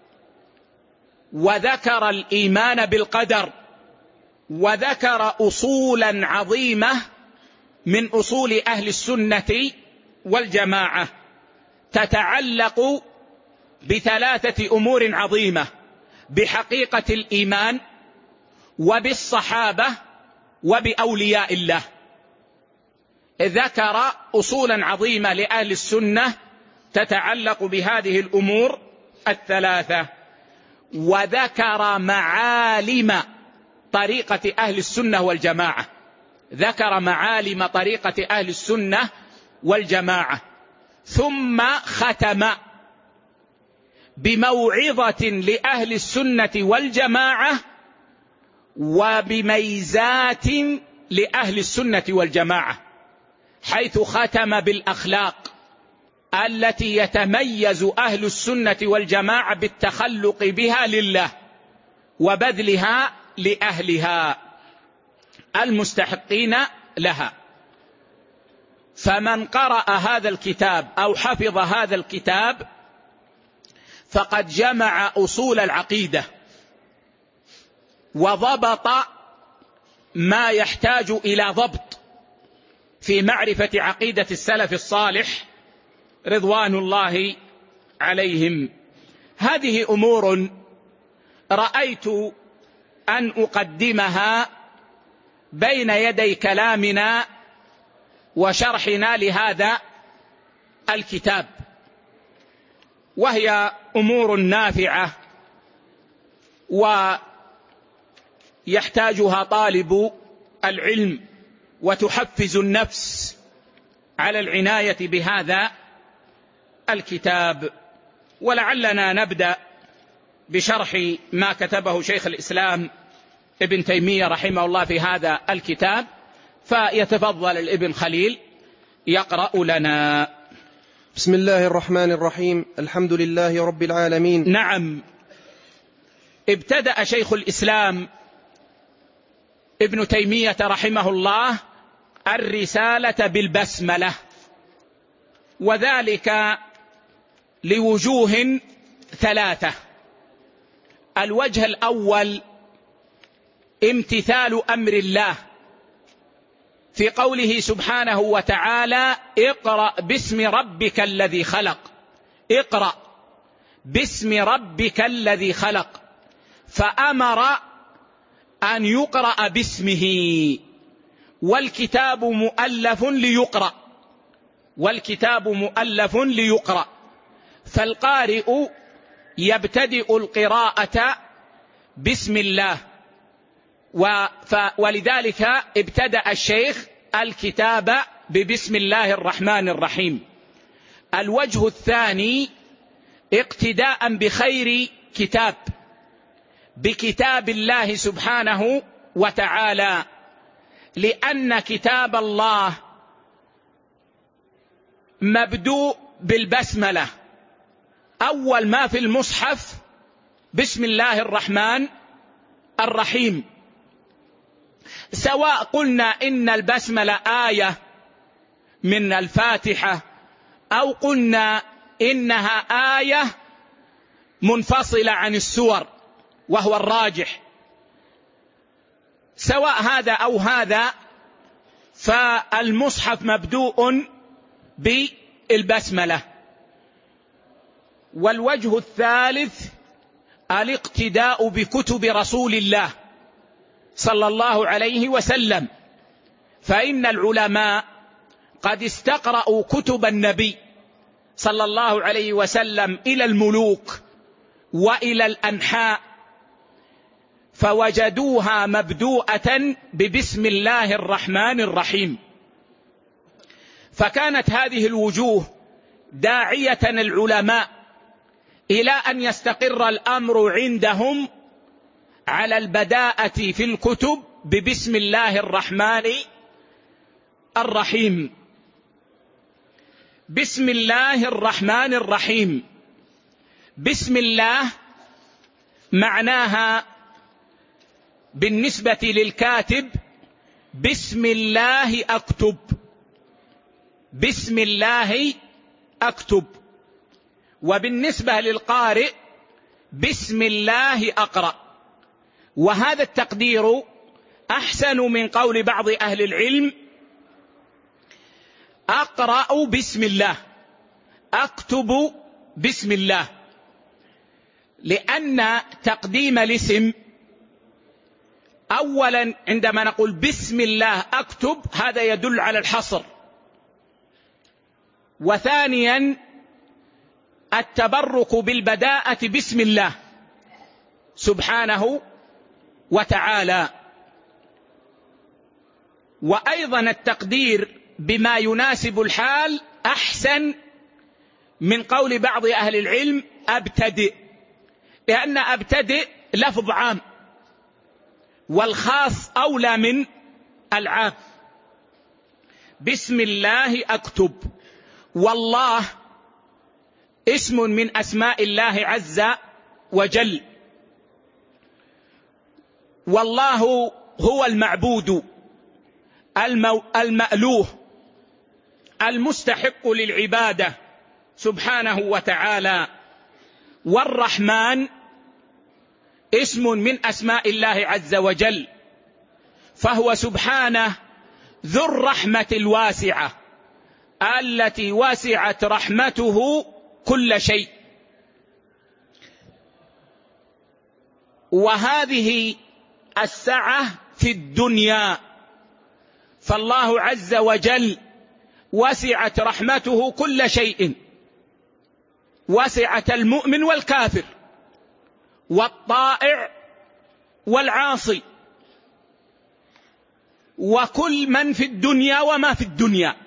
وذكر الإيمان بالقدر، وذكر أصولا عظيمة من أصول أهل السنة والجماعة تتعلق بثلاثة أمور عظيمة: بحقيقة الإيمان، وبالصحابة، وبأولياء الله. ذكر أصولا عظيمة لأهل السنة تتعلق بهذه الأمور الثلاثة، وذكر معالم طريقة أهل السنة والجماعة، ذكر معالم طريقة أهل السنة والجماعة، ثم ختم بموعظة لأهل السنة والجماعة وبميزات لأهل السنة والجماعة، حيث ختم بالأخلاق التي يتميز أهل السنة والجماعة بالتخلق بها لله وبذلها لأهلها المستحقين لها. فمن قرأ هذا الكتاب أو حفظ هذا الكتاب فقد جمع أصول العقيدة وضبط ما يحتاج إلى ضبط في معرفة عقيدة السلف الصالح رضوان الله عليهم. هذه أمور رأيت أن أقدمها بين يدي كلامنا وشرحنا لهذا الكتاب، وهي أمور نافعة ويحتاجها طالب العلم، وتحفز النفس على العناية بهذا الكتاب. ولعلنا نبدأ بشرح ما كتبه شيخ الإسلام ابن تيمية رحمه الله في هذا الكتاب، فيتفضل الابن خليل يقرأ لنا. بسم الله الرحمن الرحيم. الحمد لله رب العالمين. نعم، ابتدأ شيخ الإسلام ابن تيمية رحمه الله الرسالة بالبسملة، وذلك لوجوه ثلاثة. الوجه الأول امتثال أمر الله في قوله سبحانه وتعالى: اقرأ باسم ربك الذي خلق. اقرأ باسم ربك الذي خلق، فأمر أن يقرأ باسمه، والكتاب مؤلف ليقرأ، والكتاب مؤلف ليقرأ، فالقارئ يبتدئ القراءة بسم الله، ولذلك ابتدأ الشيخ الكتاب ببسم الله الرحمن الرحيم. الوجه الثاني اقتداء بخير كتاب، بكتاب الله سبحانه وتعالى، لأن كتاب الله مبدوء بالبسملة، أول ما في المصحف بسم الله الرحمن الرحيم، سواء قلنا إن البسملة آية من الفاتحة أو قلنا إنها آية منفصلة عن السور وهو الراجح، سواء هذا أو هذا، فالمصحف مبدوء بالبسملة. والوجه الثالث الاقتداء بكتب رسول الله صلى الله عليه وسلم، فإن العلماء قد استقرأوا كتب النبي صلى الله عليه وسلم إلى الملوك وإلى الأنحاء، فوجدوها مبدوءة ببسم الله الرحمن الرحيم، فكانت هذه الوجوه داعية العلماء إلى أن يستقر الأمر عندهم على البداءة في الكتب ببسم الله الرحمن الرحيم. بسم الله الرحمن الرحيم، بسم الله معناها بالنسبة للكاتب بسم الله أكتب، بسم الله أكتب، وبالنسبة للقارئ بسم الله أقرأ. وهذا التقدير أحسن من قول بعض أهل العلم أقرأ بسم الله، أكتب بسم الله، لأن تقديم الاسم أولا عندما نقول بسم الله أكتب هذا يدل على الحصر، وثانيا التبرك بالبداءة بسم الله سبحانه وتعالى، وأيضا التقدير بما يناسب الحال أحسن من قول بعض أهل العلم أبتدئ، لأن أبتدئ لفظ عام والخاص أولى من العام. بسم الله أكتب، والله اسم من أسماء الله عز وجل، والله هو المعبود المألوه المستحق للعبادة سبحانه وتعالى، والرحمن اسم من أسماء الله عز وجل، فهو سبحانه ذو الرحمة الواسعة التي وسعت رحمته كل شيء. وهذه السعة في الدنيا، فالله عز وجل وسعت رحمته كل شيء، وسعت المؤمن والكافر والطائع والعاصي وكل من في الدنيا وما في الدنيا،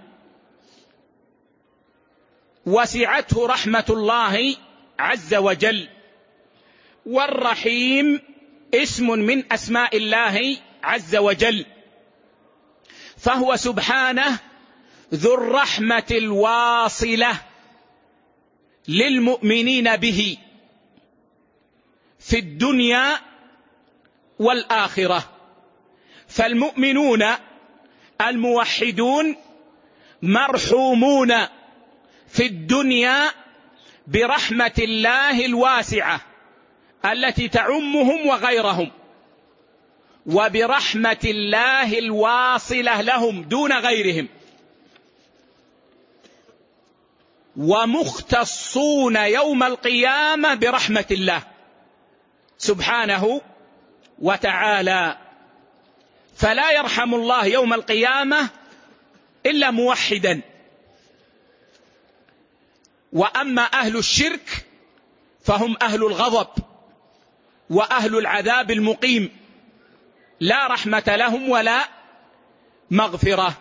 وسعته رحمة الله عز وجل. والرحيم اسم من أسماء الله عز وجل، فهو سبحانه ذو الرحمة الواصلة للمؤمنين به في الدنيا والآخرة. فالمؤمنون الموحدون مرحومون في الدنيا برحمة الله الواسعة التي تعمهم وغيرهم، وبرحمة الله الواصلة لهم دون غيرهم، ومختصون يوم القيامة برحمة الله سبحانه وتعالى، فلا يرحم الله يوم القيامة إلا موحدا. وأما أهل الشرك فهم أهل الغضب وأهل العذاب المقيم، لا رحمة لهم ولا مغفرة.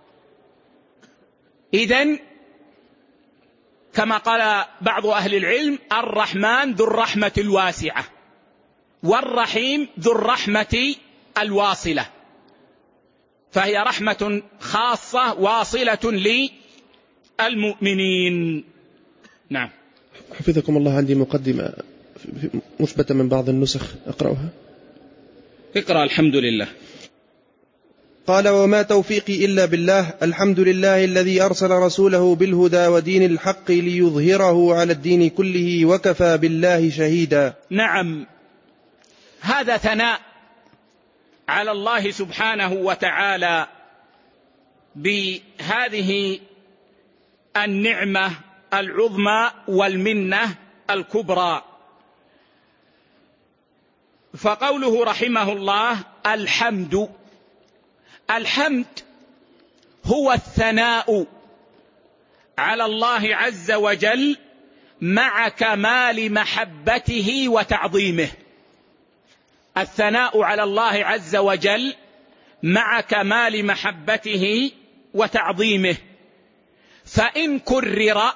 إذن كما قال بعض أهل العلم الرحمن ذو الرحمة الواسعة، والرحيم ذو الرحمة الواصلة، فهي رحمة خاصة واصلة للمؤمنين. نعم. حفظكم الله، عندي مقدمة مثبتة من بعض النسخ أقرأها. اقرأ. الحمد لله. قال: وما توفيقي إلا بالله، الحمد لله الذي أرسل رسوله بالهدى ودين الحق ليظهره على الدين كله وكفى بالله شهيدا. نعم، هذا ثناء على الله سبحانه وتعالى بهذه النعمة العظمى والمنة الكبرى. فقوله رحمه الله الحمد، الحمد هو الثناء على الله عز وجل مع كمال محبته وتعظيمه. الثناء على الله عز وجل مع كمال محبته وتعظيمه، فإن كرر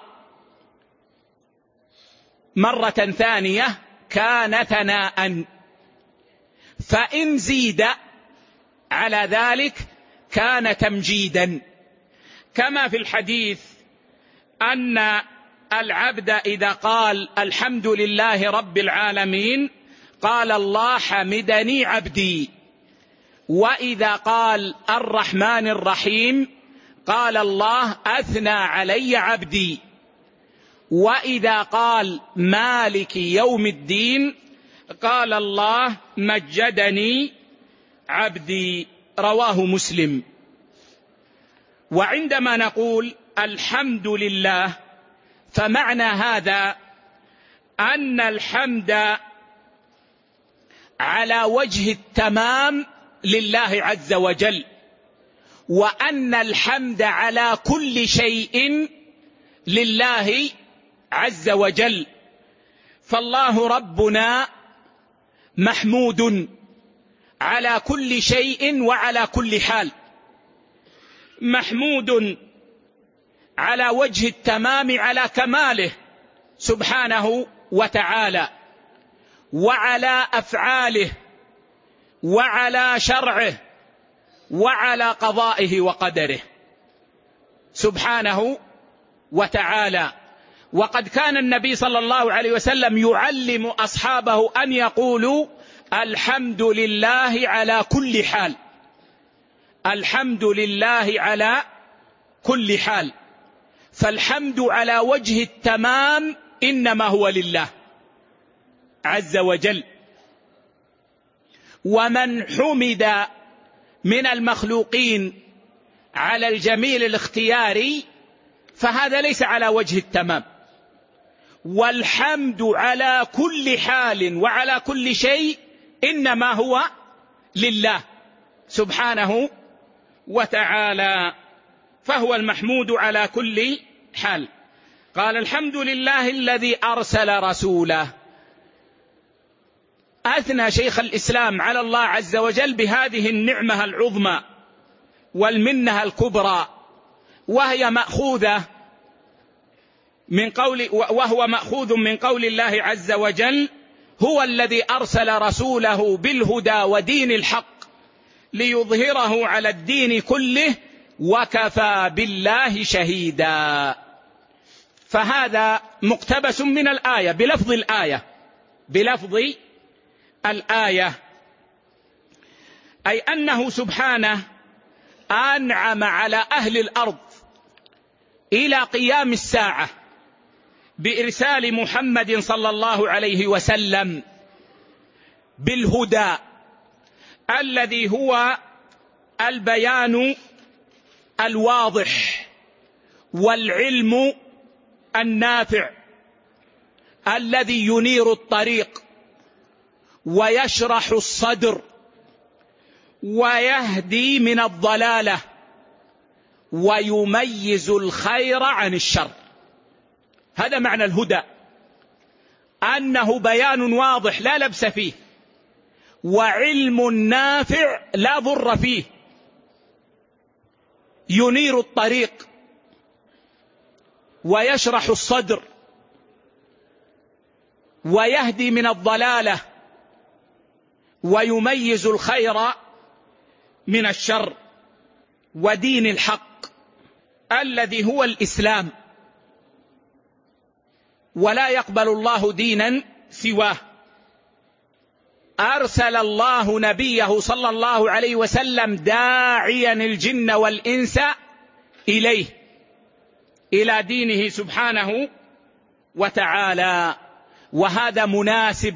مرة ثانية كان ثناء، فإن زيد على ذلك كان تمجيدا، كما في الحديث أن العبد إذا قال الحمد لله رب العالمين قال الله حمدني عبدي، وإذا قال الرحمن الرحيم قال الله أثنى علي عبدي، وإذا قال مالك يوم الدين قال الله مجدني عبدي. رواه مسلم. وعندما نقول الحمد لله فمعنى هذا أن الحمد على وجه التمام لله عز وجل، وأن الحمد على كل شيء لله عز وجل. فالله ربنا محمود على كل شيء وعلى كل حال، محمود على وجه التمام على كماله سبحانه وتعالى، وعلى أفعاله، وعلى شرعه، وعلى قضائه وقدره سبحانه وتعالى. وقد كان النبي صلى الله عليه وسلم يعلم أصحابه أن يقولوا الحمد لله على كل حال، الحمد لله على كل حال. فالحمد على وجه التمام إنما هو لله عز وجل. ومن حمد من المخلوقين على الجميل الاختياري فهذا ليس على وجه التمام، والحمد على كل حال وعلى كل شيء إنما هو لله سبحانه وتعالى، فهو المحمود على كل حال. قال الحمد لله الذي أرسل رسوله. أثنى شيخ الإسلام على الله عز وجل بهذه النعمة العظمى والمنة الكبرى، وهي مأخوذة من قول وهو مأخوذ من قول الله عز وجل هو الذي أرسل رسوله بالهدى ودين الحق ليظهره على الدين كله وكفى بالله شهيدا. فهذا مقتبس من الآية بلفظ الآية بلفظ الآية أي أنه سبحانه أنعم على أهل الأرض إلى قيام الساعة بإرسال محمد صلى الله عليه وسلم بالهدى الذي هو البيان الواضح والعلم النافع الذي ينير الطريق ويشرح الصدر ويهدي من الضلالة ويميز الخير عن الشر. هذا معنى الهدى، أنه بيان واضح لا لبس فيه، وعلم نافع لا ضر فيه، ينير الطريق ويشرح الصدر ويهدي من الضلالة ويميز الخير من الشر. ودين الحق الذي هو الإسلام، ولا يقبل الله دينا سواه. أرسل الله نبيه صلى الله عليه وسلم داعيا الجن والإنس إليه إلى دينه سبحانه وتعالى، وهذا مناسب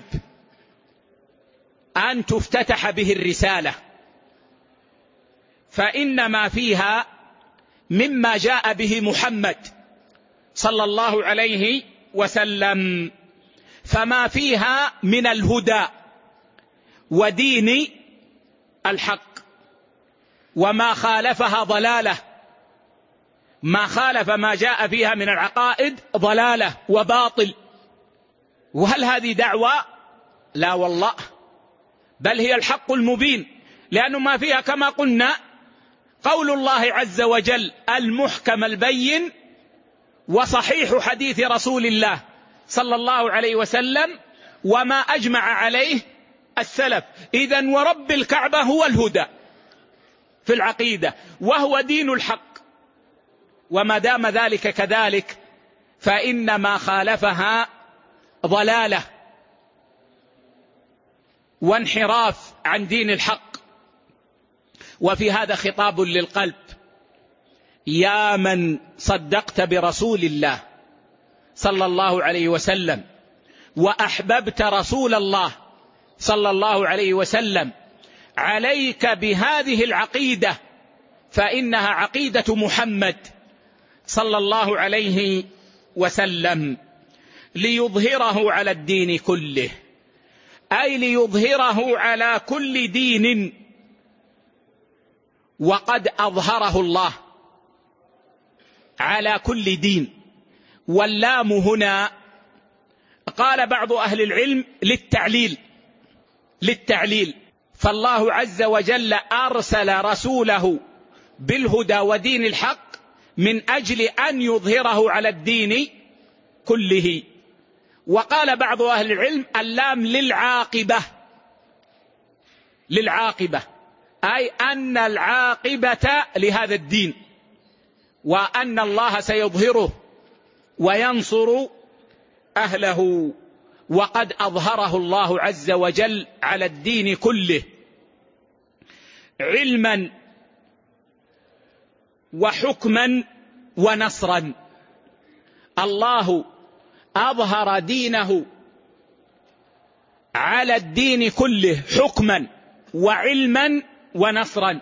أن تفتتح به الرسالة، فإنما فيها مما جاء به محمد صلى الله عليه وسلم، فما فيها من الهدى ودين الحق، وما خالفها ضلالة، ما خالف ما جاء فيها من العقائد ضلالة وباطل. وهل هذه دعوة؟ لا والله، بل هي الحق المبين، لأنه ما فيها كما قلنا قول الله عز وجل المحكم البين، وصحيح حديث رسول الله صلى الله عليه وسلم، وما أجمع عليه السلف. إذن ورب الكعبة هو الهدى في العقيدة، وهو دين الحق، وما دام ذلك كذلك فإن ما خالفها ضلالة وانحراف عن دين الحق. وفي هذا خطاب للقلب: يا من صدقت برسول الله صلى الله عليه وسلم وأحببت رسول الله صلى الله عليه وسلم، عليك بهذه العقيدة، فإنها عقيدة محمد صلى الله عليه وسلم، ليظهره على الدين كله، أي ليظهره على كل دين، وقد أظهره الله على كل دين. واللام هنا قال بعض أهل العلم للتعليل، للتعليل فالله عز وجل أرسل رسوله بالهدى ودين الحق من أجل أن يظهره على الدين كله. وقال بعض أهل العلم اللام للعاقبة، للعاقبة أي أن العاقبة لهذا الدين، وأن الله سيظهره وينصر أهله، وقد أظهره الله عز وجل على الدين كله علما وحكما ونصرا. الله أظهر دينه على الدين كله حكما وعلما ونصرا.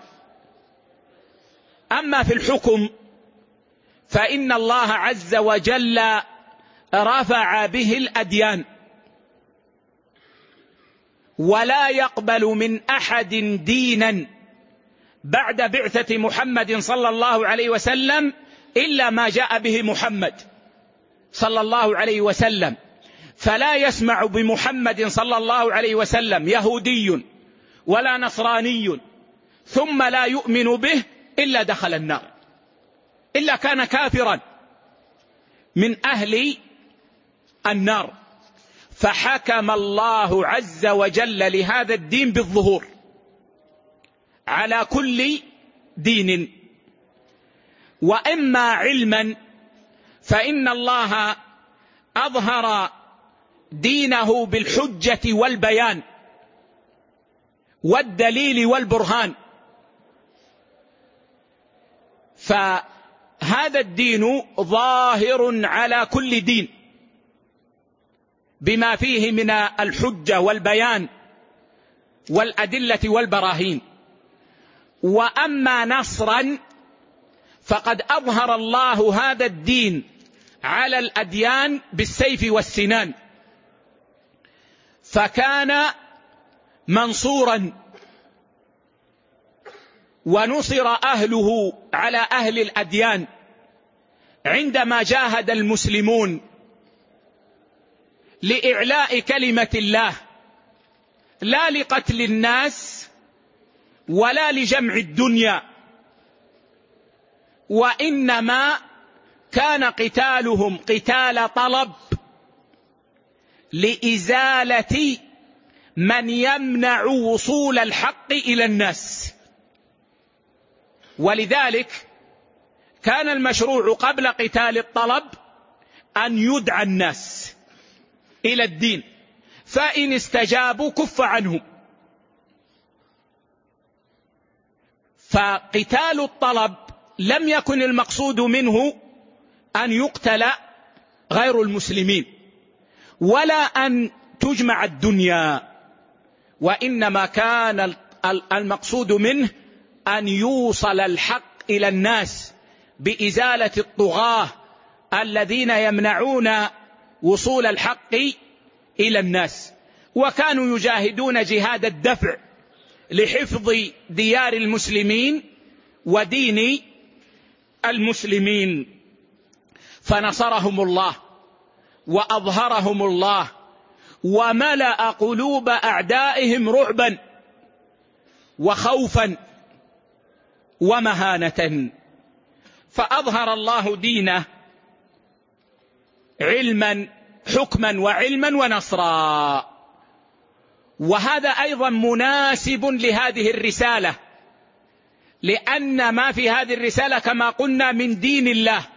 أما في الحكم فإن الله عز وجل رفع به الأديان، ولا يقبل من أحد دينا بعد بعثة محمد صلى الله عليه وسلم إلا ما جاء به محمد صلى الله عليه وسلم، فلا يسمع بمحمد صلى الله عليه وسلم يهودي ولا نصراني ثم لا يؤمن به إلا دخل النار، إلا كان كافرا من أهل النار. فحكم الله عز وجل لهذا الدين بالظهور على كل دين. وإما علما فإن الله أظهر دينه بالحجة والبيان والدليل والبرهان، فهذا الدين ظاهر على كل دين بما فيه من الحجة والبيان والأدلة والبراهين. وأما نصرا فقد أظهر الله هذا الدين على الأديان بالسيف والسنان، فكان منصورا ونصر أهله على أهل الأديان عندما جاهد المسلمون لإعلاء كلمة الله، لا لقتل الناس ولا لجمع الدنيا، وإنما كان قتالهم قتال طلب لإزالة من يمنع وصول الحق إلى الناس. ولذلك كان المشروع قبل قتال الطلب أن يدعى الناس إلى الدين، فإن استجابوا كف عنهم. فقتال الطلب لم يكن المقصود منه أن يقتل غير المسلمين ولا أن تجمع الدنيا، وإنما كان المقصود منه أن يوصل الحق إلى الناس بإزالة الطغاة الذين يمنعون وصول الحق إلى الناس. وكانوا يجاهدون جهاد الدفع لحفظ ديار المسلمين ودين المسلمين، فنصرهم الله وأظهرهم الله وملأ قلوب أعدائهم رعبا وخوفا ومهانة، فأظهر الله دينه علما حكما وعلما ونصرا. وهذا أيضا مناسب لهذه الرسالة، لأن ما في هذه الرسالة كما قلنا من دين الله.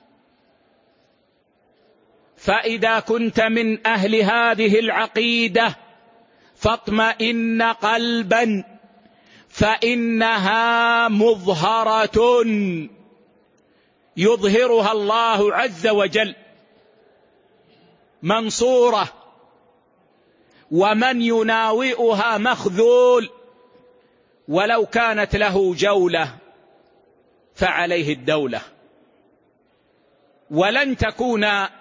فإذا كنت من أهل هذه العقيدة فاطمئن قلبا، فإنها مظهرة يظهرها الله عز وجل، منصورة، ومن يناوئها مخذول، ولو كانت له جولة فعليه الدولة، ولن تكون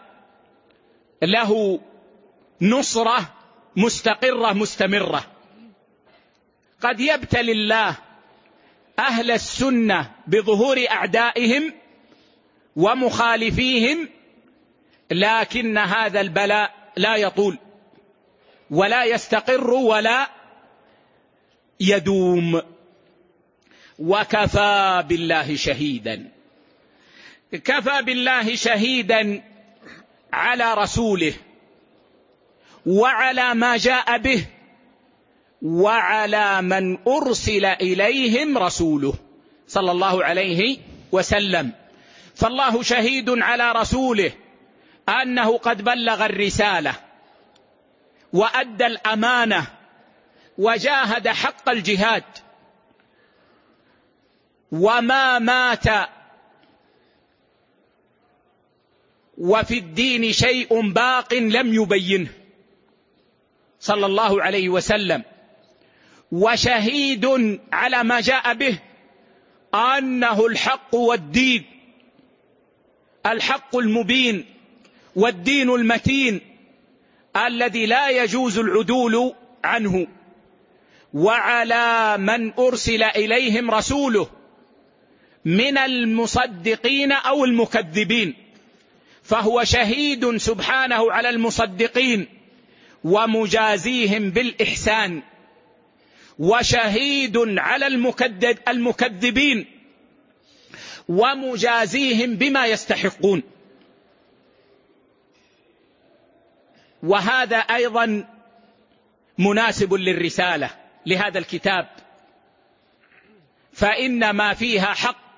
له نصرة مستقرة مستمرة. قد يبتلي الله أهل السنة بظهور أعدائهم ومخالفيهم، لكن هذا البلاء لا يطول ولا يستقر ولا يدوم. وكفى بالله شهيدا، كفى بالله شهيدا على رسوله وعلى ما جاء به وعلى من أرسل إليهم رسوله صلى الله عليه وسلم. فالله شهيد على رسوله أنه قد بلغ الرسالة وأدى الأمانة وجاهد حق الجهاد، وما مات وفي الدين شيء باق لم يبينه صلى الله عليه وسلم. وشهيد على ما جاء به أنه الحق والدين، الحق المبين والدين المتين الذي لا يجوز العدول عنه. وعلى من أرسل إليهم رسوله من المصدقين أو المكذبين، فهو شهيد سبحانه على المصدقين ومجازيهم بالإحسان، وشهيد على المكذبين ومجازيهم بما يستحقون. وهذا أيضا مناسب للرسالة لهذا الكتاب، فإن ما فيها حق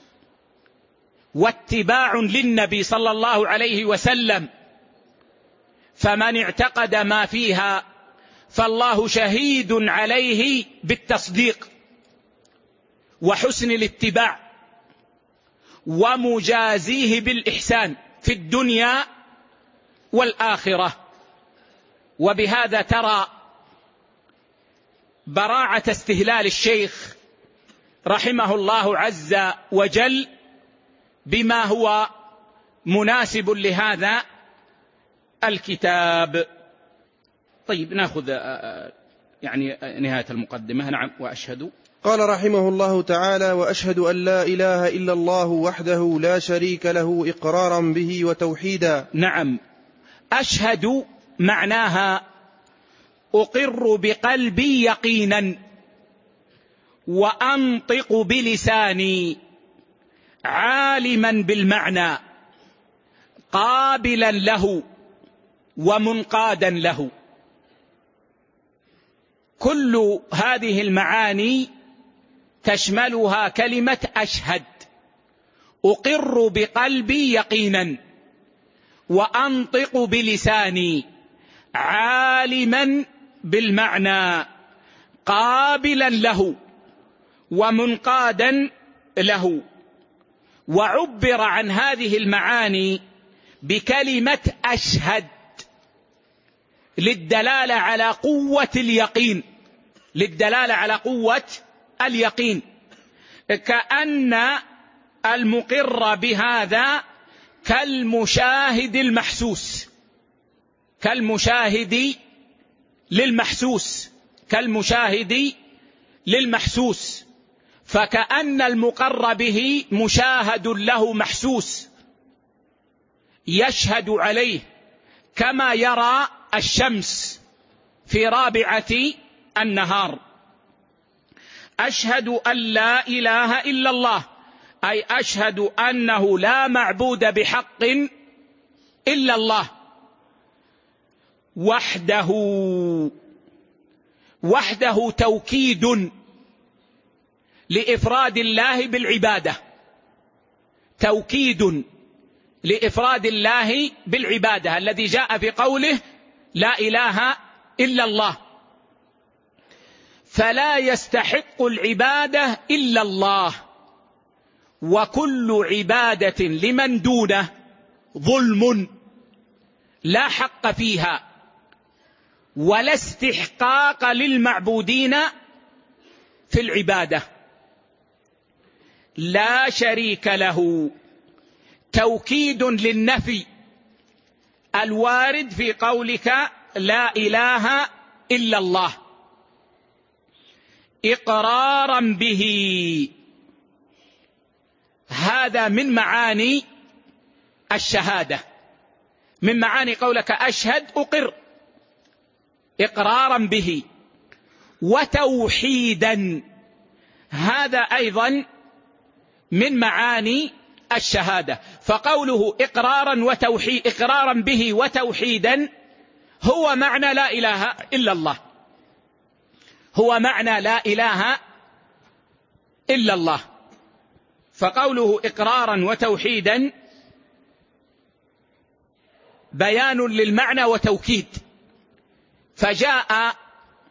واتباع للنبي صلى الله عليه وسلم، فمن اعتقد ما فيها فالله شهيد عليه بالتصديق وحسن الاتباع ومجازيه بالإحسان في الدنيا والآخرة. وبهذا ترى براعة استهلال الشيخ رحمه الله عز وجل بما هو مناسب لهذا الكتاب. طيب نأخذ يعني نهاية المقدمة. نعم. وأشهد. قال رحمه الله تعالى: وأشهد أن لا إله إلا الله وحده لا شريك له إقرارا به وتوحيدا. نعم. أشهد معناها أقر بقلبي يقينا وأنطق بلساني عالما بالمعنى قابلا له ومنقادا له. كل هذه المعاني تشملها كلمة أشهد. أقر بقلبي يقينا وأنطق بلساني عالما بالمعنى قابلا له ومنقادا له. وعبر عن هذه المعاني بكلمة أشهد للدلالة على قوة اليقين، للدلالة على قوة اليقين، كأن المقر بهذا كالمشاهد المحسوس، كالمشاهد للمحسوس، كالمشاهد للمحسوس، فكأن المقر به مشاهد له محسوس يشهد عليه، كما يرى الشمس في رابعة النهار. أشهد أن لا إله إلا الله، أي أشهد أنه لا معبود بحق إلا الله وحده. وحده توكيد لإفراد الله بالعبادة، توكيد لإفراد الله بالعبادة الذي جاء في قوله لا إله إلا الله. فلا يستحق العبادة إلا الله، وكل عبادة لمن دونه ظلم لا حق فيها ولا استحقاق للمعبودين في العبادة. لا شريك له توكيد للنفي الوارد في قولك لا إله إلا الله، إقرارا به، هذا من معاني الشهادة، من معاني قولك أشهد أقر، إقرارا به. وتوحيدا، هذا أيضا من معاني الشهادة. فقوله إقرارا وتوحيد، إقرارا به وتوحيدا هو معنى لا إله إلا الله، هو معنى لا إله إلا الله. فقوله إقرارا وتوحيدا بيان للمعنى وتوكيد، فجاء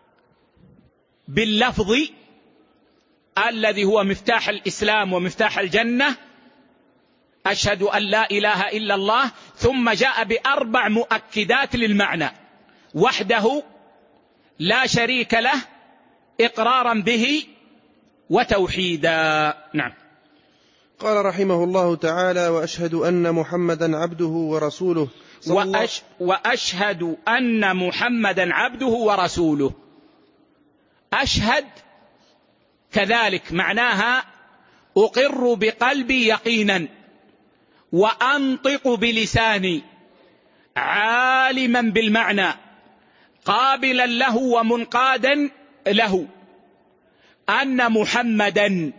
باللفظ الذي هو مفتاح الإسلام ومفتاح الجنة، أشهد أن لا إله إلا الله، ثم جاء بأربع مؤكدات للمعنى: وحده، لا شريك له، إقرارا به، وتوحيدا. نعم. قال رحمه الله تعالى: وأشهد أن محمدا عبده ورسوله. وأش وأشهد أن محمدا عبده ورسوله. أشهد كذلك معناها أقر بقلبي يقينا، وأنطق بلساني عالما بالمعنى، قابلا له ومنقادا له، أن محمدا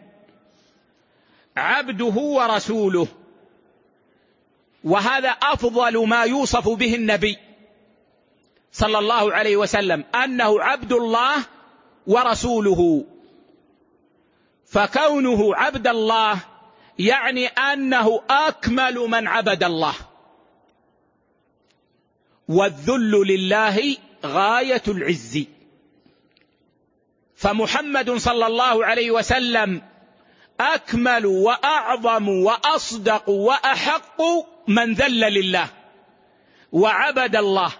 عبده ورسوله. وهذا أفضل ما يوصف به النبي صلى الله عليه وسلم، أنه عبد الله ورسوله. فكونه عبد الله يعني أنه أكمل من عبد الله، والذل لله غاية العز. فمحمد صلى الله عليه وسلم أكمل وأعظم وأصدق وأحق من ذل لله وعبد الله،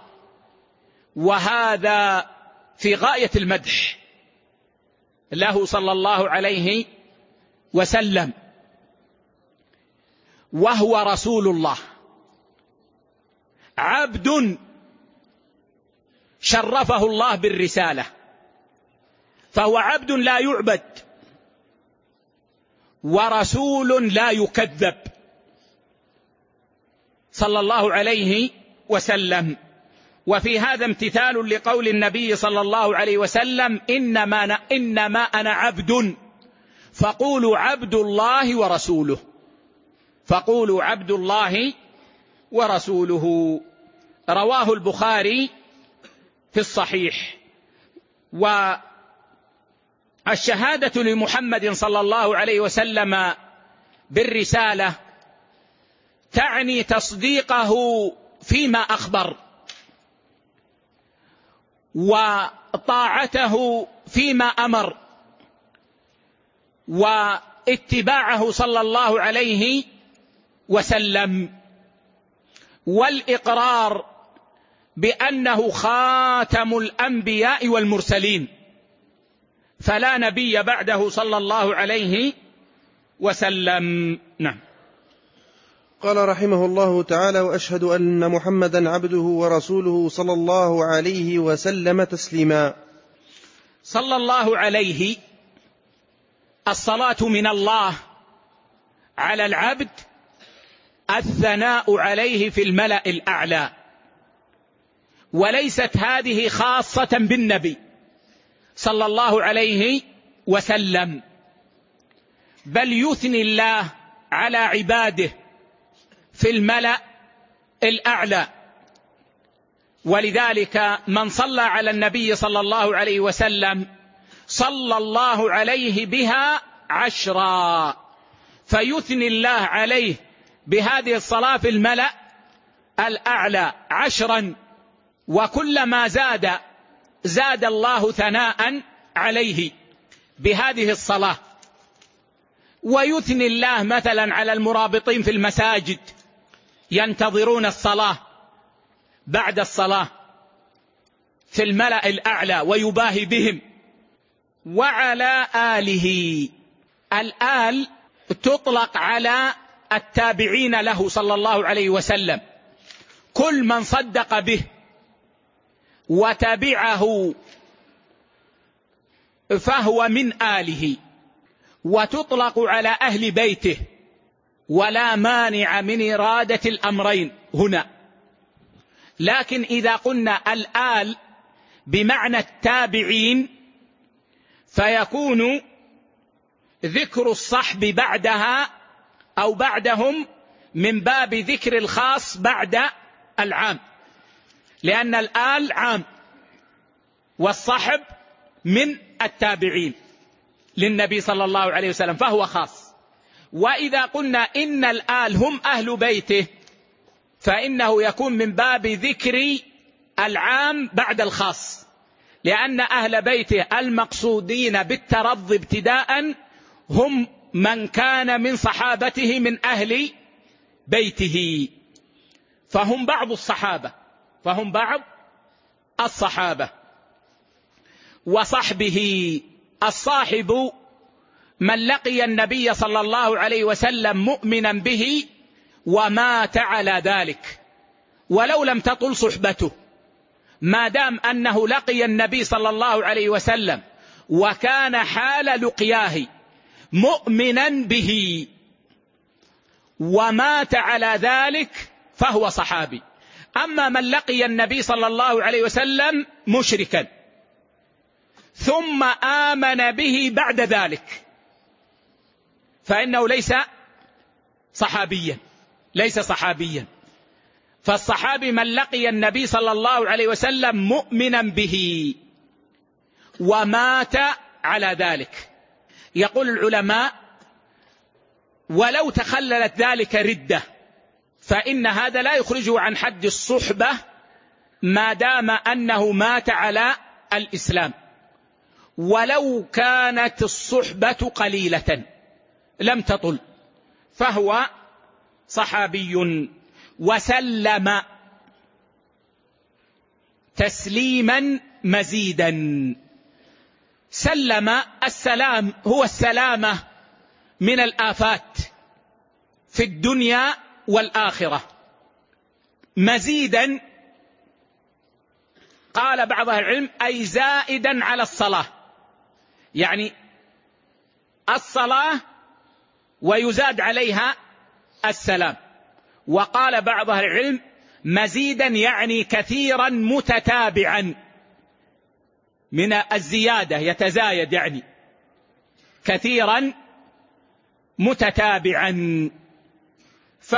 وهذا في غاية المدح له صلى الله عليه وسلم. وهو رسول الله، عبد شرفه الله بالرسالة، فهو عبد لا يعبد، ورسول لا يكذب صلى الله عليه وسلم. وفي هذا امتثال لقول النبي صلى الله عليه وسلم: إنما أنا, إنما أنا عبد فقولوا عبد الله ورسوله، فقولوا عبد الله ورسوله. رواه البخاري في الصحيح. والشهادة لمحمد صلى الله عليه وسلم بالرسالة تعني تصديقه فيما أخبر، وطاعته فيما أمر، واتباعه صلى الله عليه وسلم، والإقرار بأنه خاتم الأنبياء والمرسلين، فلا نبي بعده صلى الله عليه وسلم. نعم. قال رحمه الله تعالى: وأشهد أن محمدا عبده ورسوله صلى الله عليه وسلم تسليما. صلى الله عليه، الصلاة من الله على العبد الثناء عليه في الملأ الأعلى، وليست هذه خاصة بالنبي صلى الله عليه وسلم، بل يثني الله على عباده في الملأ الأعلى. ولذلك من صلى على النبي صلى الله عليه وسلم صلى الله عليه بها عشرا، فيثني الله عليه بهذه الصلاة في الملأ الأعلى عشرا، وكلما زاد زاد الله ثناء عليه بهذه الصلاة. ويثني الله مثلا على المرابطين في المساجد ينتظرون الصلاة بعد الصلاة في الملأ الأعلى ويباهي بهم. وعلى آله، الآل تطلق على التابعين له صلى الله عليه وسلم، كل من صدق به وتبعه فهو من آله. وتطلق على أهل بيته، ولا مانع من إرادة الأمرين هنا. لكن إذا قلنا الآل بمعنى التابعين فيكون ذكر الصحب بعدها أو بعدهم من باب ذكر الخاص بعد العام، لأن الآل عام والصحب من التابعين للنبي صلى الله عليه وسلم فهو خاص. وإذا قلنا إن الآل هم أهل بيته فإنه يكون من باب ذكر العام بعد الخاص، لأن أهل بيته المقصودين بالترضي ابتداء هم من كان من صحابته من أهل بيته، فهم بعض الصحابة فهم بعض الصحابة. وصحبه، الصاحب من لقي النبي صلى الله عليه وسلم مؤمنا به ومات على ذلك، ولو لم تطل صحبته، ما دام أنه لقي النبي صلى الله عليه وسلم وكان حال لقياه مؤمنا به ومات على ذلك فهو صحابي. أما من لقي النبي صلى الله عليه وسلم مشركا ثم آمن به بعد ذلك فإنه ليس صحابيا ليس صحابيا فالصحابي من لقي النبي صلى الله عليه وسلم مؤمنا به ومات على ذلك. يقول العلماء: ولو تخللت ذلك ردة فإن هذا لا يخرجه عن حد الصحبة ما دام أنه مات على الإسلام، ولو كانت الصحبة قليلة لم تطل فهو صحابي. وسلم تسليما مزيدا. سلم، السلام هو السلامة من الآفات في الدنيا والآخرة. مزيدا قال بعض أهل العلم أي زائدا على الصلاة، يعني الصلاة ويزاد عليها السلام. وقال بعض أهل العلم مزيدا يعني كثيرا متتابعا، من الزيادة يتزايد، يعني كثيرا متتابعا. ف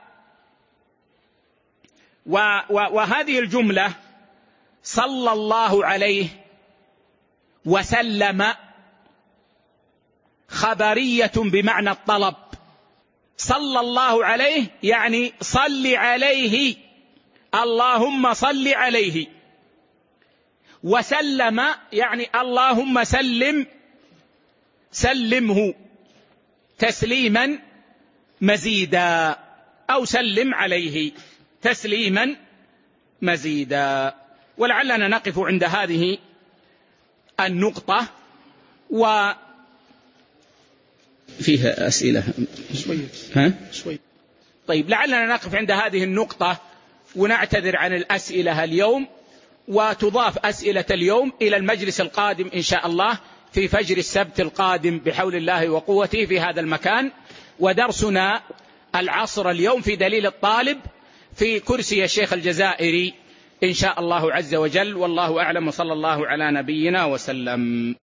و... و... وهذه الجملة صلى الله عليه وسلم خبرية بمعنى الطلب. صلى الله عليه يعني صل عليه، اللهم صل عليه. وسلم يعني اللهم سلم سلمه تسليما مزيدا، أو سلم عليه تسليما مزيدا. ولعلنا نقف عند هذه النقطة، و فيها أسئلة شوي. ها؟ شوي. طيب، لعلنا نقف عند هذه النقطة ونعتذر عن الأسئلة اليوم، وتضاف أسئلة اليوم إلى المجلس القادم إن شاء الله في فجر السبت القادم بحول الله وقوته في هذا المكان. ودرسنا العصر اليوم في دليل الطالب في كرسي الشيخ الجزائري إن شاء الله عز وجل، والله أعلم، وصلى الله على نبينا وسلم.